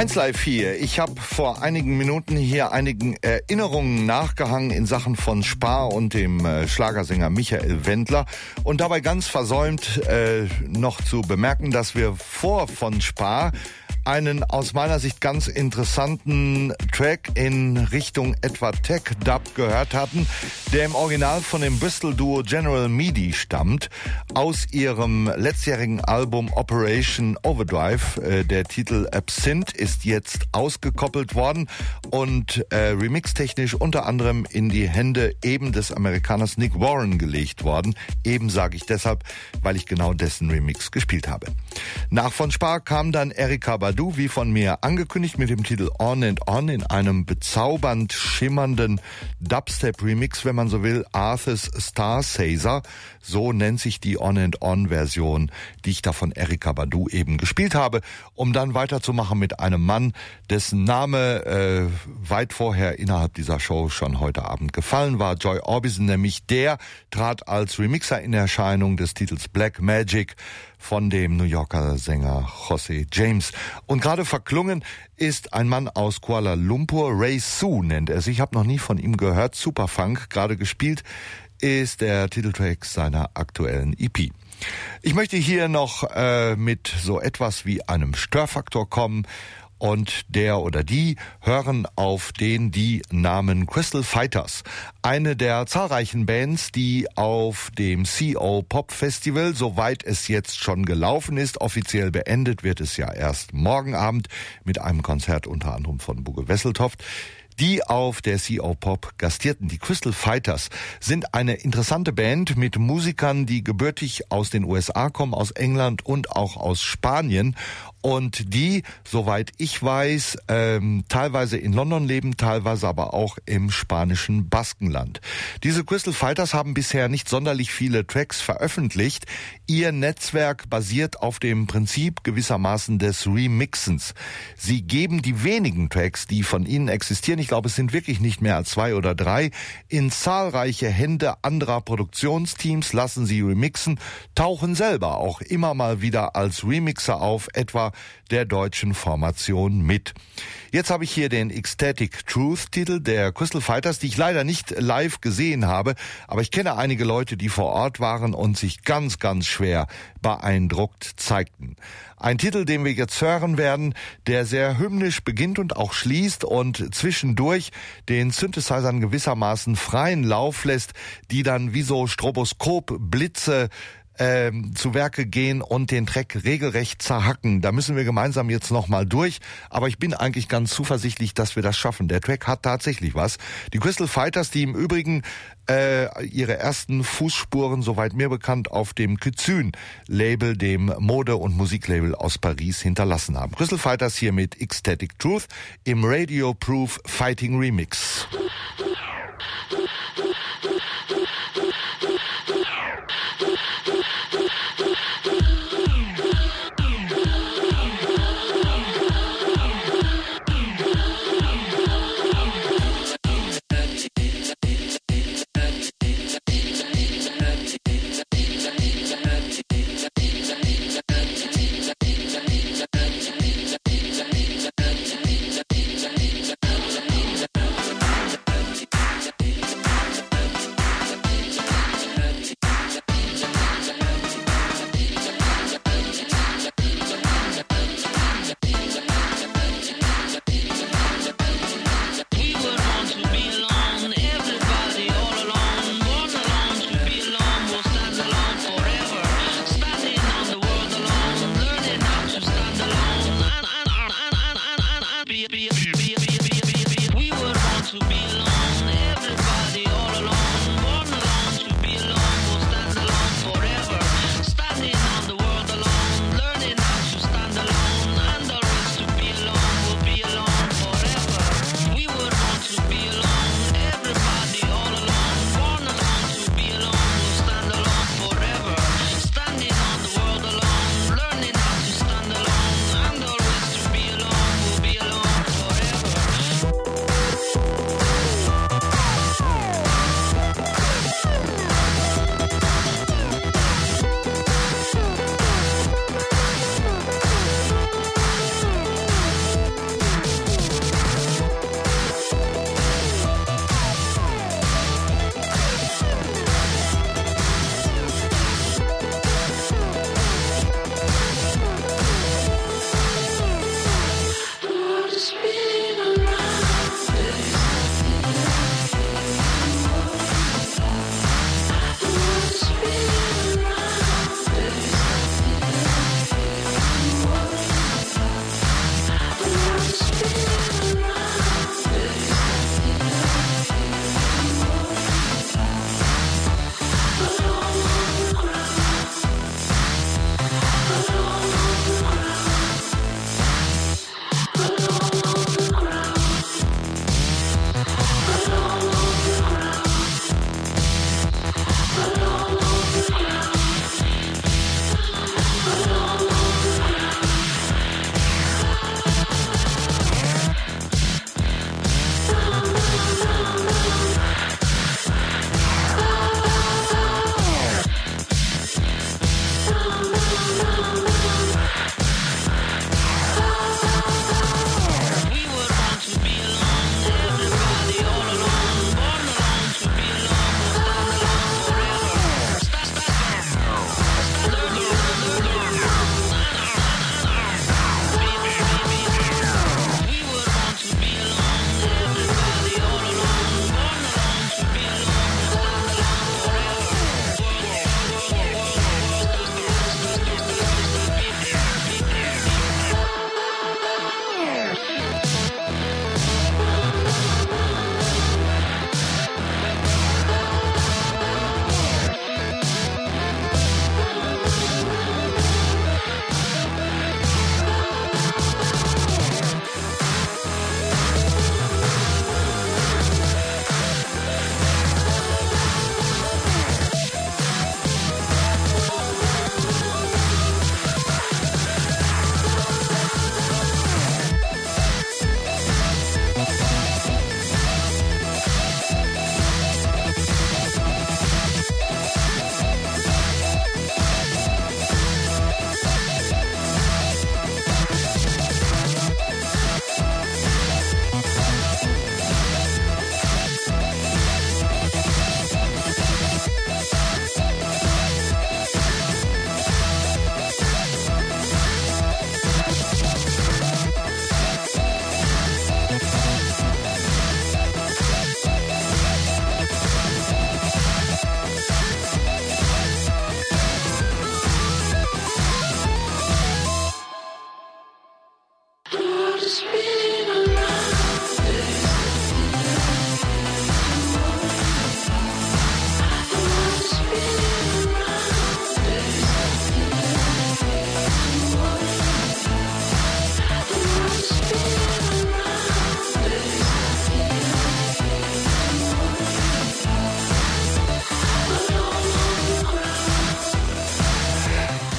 [SPEAKER 2] eins Live hier. Ich habe vor einigen Minuten hier einigen Erinnerungen nachgehangen in Sachen von Spar und dem äh, Schlagersänger Michael Wendler und dabei ganz versäumt äh, noch zu bemerken, dass wir vor von Spar einen aus meiner Sicht ganz interessanten Track in Richtung etwa Tech-Dub gehört hatten, der im Original von dem Bristol-Duo General Midi stammt, aus ihrem letztjährigen Album Operation Overdrive. Äh, der Titel Absinthe ist jetzt ausgekoppelt worden und äh, remixtechnisch unter anderem in die Hände eben des Amerikaners Nick Warren gelegt worden. Eben sage ich deshalb, weil ich genau dessen Remix gespielt habe. Nach von Spar kam dann Erykah Badu, wie von mir angekündigt, mit dem Titel On and On in einem bezaubernd schimmernden Dubstep-Remix, wenn man so will, Arthur's Starsazer. So nennt sich die On and On-Version, die ich da von Erykah Badu eben gespielt habe, um dann weiterzumachen mit einem Mann, dessen Name äh, weit vorher innerhalb dieser Show schon heute Abend gefallen war. Joy Orbison, nämlich der trat als Remixer in Erscheinung des Titels Black Magic von dem New Yorker Sänger José James. Und gerade verklungen ist ein Mann aus Kuala Lumpur, Ray Su nennt er sich. Ich habe noch nie von ihm gehört. Superfunk, gerade gespielt ist der Titeltrack seiner aktuellen E P. Ich möchte hier noch äh, mit so etwas wie einem Störfaktor kommen. Und der oder die hören auf den die Namen Crystal Fighters. Eine der zahlreichen Bands, die auf dem C O Pop Festival, soweit es jetzt schon gelaufen ist, offiziell beendet wird es ja erst morgen Abend mit einem Konzert unter anderem von Bugge Wesseltoft, die auf der C O Pop gastierten. Die Crystal Fighters sind eine interessante Band mit Musikern, die gebürtig aus den U S A kommen, aus England und auch aus Spanien. Und die, soweit ich weiß, ähm, teilweise in London leben, teilweise aber auch im spanischen Baskenland. Diese Crystal Fighters haben bisher nicht sonderlich viele Tracks veröffentlicht. Ihr Netzwerk basiert auf dem Prinzip gewissermaßen des Remixens. Sie geben die wenigen Tracks, die von ihnen existieren, ich glaube, es sind wirklich nicht mehr als zwei oder drei, in zahlreiche Hände anderer Produktionsteams, lassen sie remixen, tauchen selber auch immer mal wieder als Remixer auf, etwa der deutschen Formation mit. Jetzt habe ich hier den Ecstatic Truth Titel der Crystal Fighters, die ich leider nicht live gesehen habe, aber ich kenne einige Leute, die vor Ort waren und sich ganz, ganz schwer beeindruckt zeigten. Ein Titel, den wir jetzt hören werden, der sehr hymnisch beginnt und auch schließt und zwischendurch den Synthesizern gewissermaßen freien Lauf lässt, die dann wie so Stroboskopblitze Ähm, zu Werke gehen und den Track regelrecht zerhacken. Da müssen wir gemeinsam jetzt nochmal durch, aber ich bin eigentlich ganz zuversichtlich, dass wir das schaffen. Der Track hat tatsächlich was. Die Crystal Fighters, die im Übrigen äh, ihre ersten Fußspuren, soweit mir bekannt, auf dem Küzün-Label, dem Mode- und Musiklabel aus Paris, hinterlassen haben. Crystal Fighters hier mit Ecstatic Truth im Radio Proof Fighting Remix.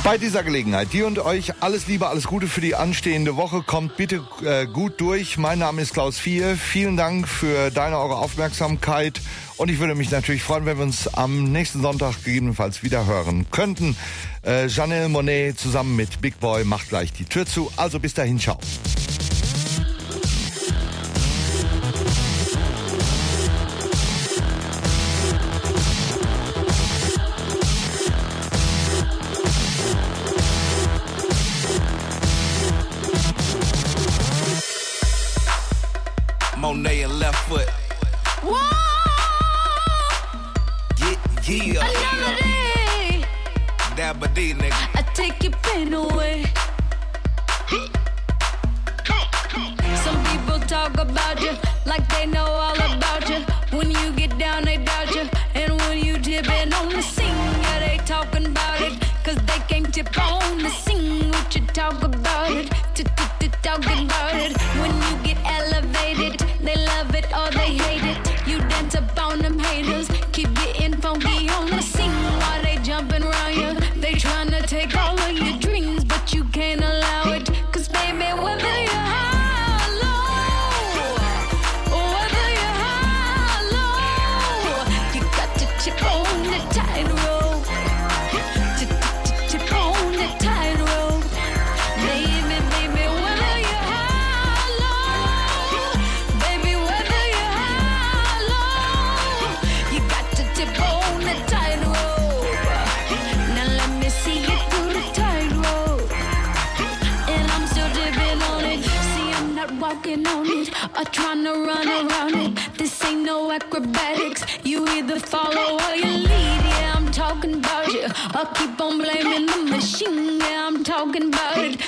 [SPEAKER 2] Bei dieser Gelegenheit, dir und euch alles Liebe, alles Gute für die anstehende Woche. Kommt bitte äh, gut durch. Mein Name ist Klaus Vier. Vielen Dank für deine, eure Aufmerksamkeit. Und ich würde mich natürlich freuen, wenn wir uns am nächsten Sonntag gegebenenfalls wieder hören könnten. Äh, Janelle Monáe zusammen mit Big Boy macht gleich die Tür zu. Also bis dahin, ciao.
[SPEAKER 5] Monet and left foot.
[SPEAKER 3] Whoa!
[SPEAKER 5] Yeah, yeah.
[SPEAKER 3] Another day.
[SPEAKER 5] Dabba D, nigga.
[SPEAKER 3] I take your pain away. Some people talk about you like they know all about you. When you get down, they doubt you. And when you tipping on the scene, yeah, they talking about it. Cause they can't tip on the scene. What you talk about it, talking about it. When you get elevated, they love it or they hate it. You dance up on them haters, keep getting funky on the scene. While they jumping around you, they tryna take all of your dreams, but you can't allow it. Cause baby, whether you're high or low, or whether you're high or low, you got to chip on the tightrope. Chip on the tightrope. Baby, baby, whether you're high or low, baby, whether you're high or low, you got to tip on the tightrope. Now let me see you through the tightrope. And I'm still dipping on it. See, I'm not walking on it or trying to run around it. This ain't no acrobatics. You either follow or you lead. Yeah, I'm talking about you. Or keep on blaming the machine. Yeah, I'm talking about it.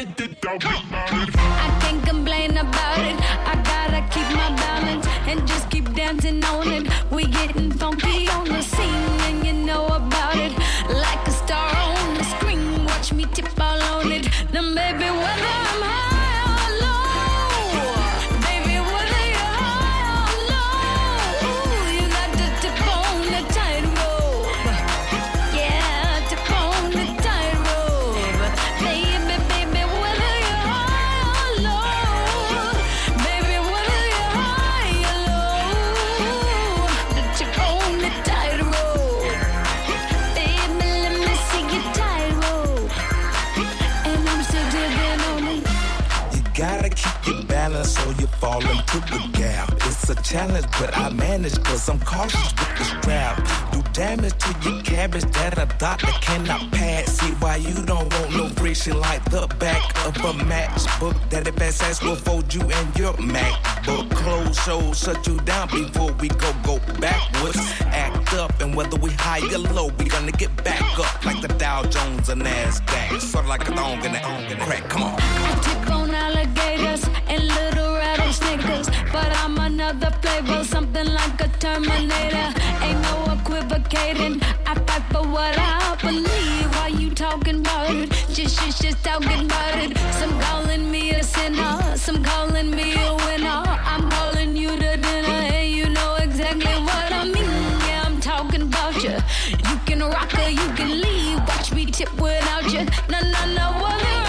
[SPEAKER 3] I can't complain about it. I gotta keep my balance and just keep dancing on it. We getting funky on the scene and you know about it. Like a star on the screen, watch me tip all on it. Then baby, whether I'm high or low, baby, whether you're high or low, you got to tip on the tightrope. Yeah, tip on the tightrope. Baby, baby, whether you're high or low, baby, whether you're high or low, the tip on the tightrope. Baby, let me see your tightrope. And I'm still digging on it.
[SPEAKER 5] You gotta keep your balance so you fall into the gap. It's a challenge, but I manage cause I'm cautious with the strap. Do damage to your cabbage that a doctor cannot pass. See why you don't want no friction like the back of a matchbook. That if S S will fold you in your MacBook. Close shows shut you down before we go go backwards. Act up and whether we high or low, we gonna get back up like the Dow Jones or NASDAQ. Sort of like a thong in the crack. Come on.
[SPEAKER 3] I tip on alligators and little rattlesnakers, but I'm another flavor, something like a Terminator. Ain't no equivocating. I fight for what I believe. Why you talking about it? Just, just, just talking about it. Some calling me a sinner, some calling me a winner. I'm calling you to dinner, and you know exactly what I mean. Yeah, I'm talking about you. You can rock or you can leave. Watch me tip without you. No, no, no, well,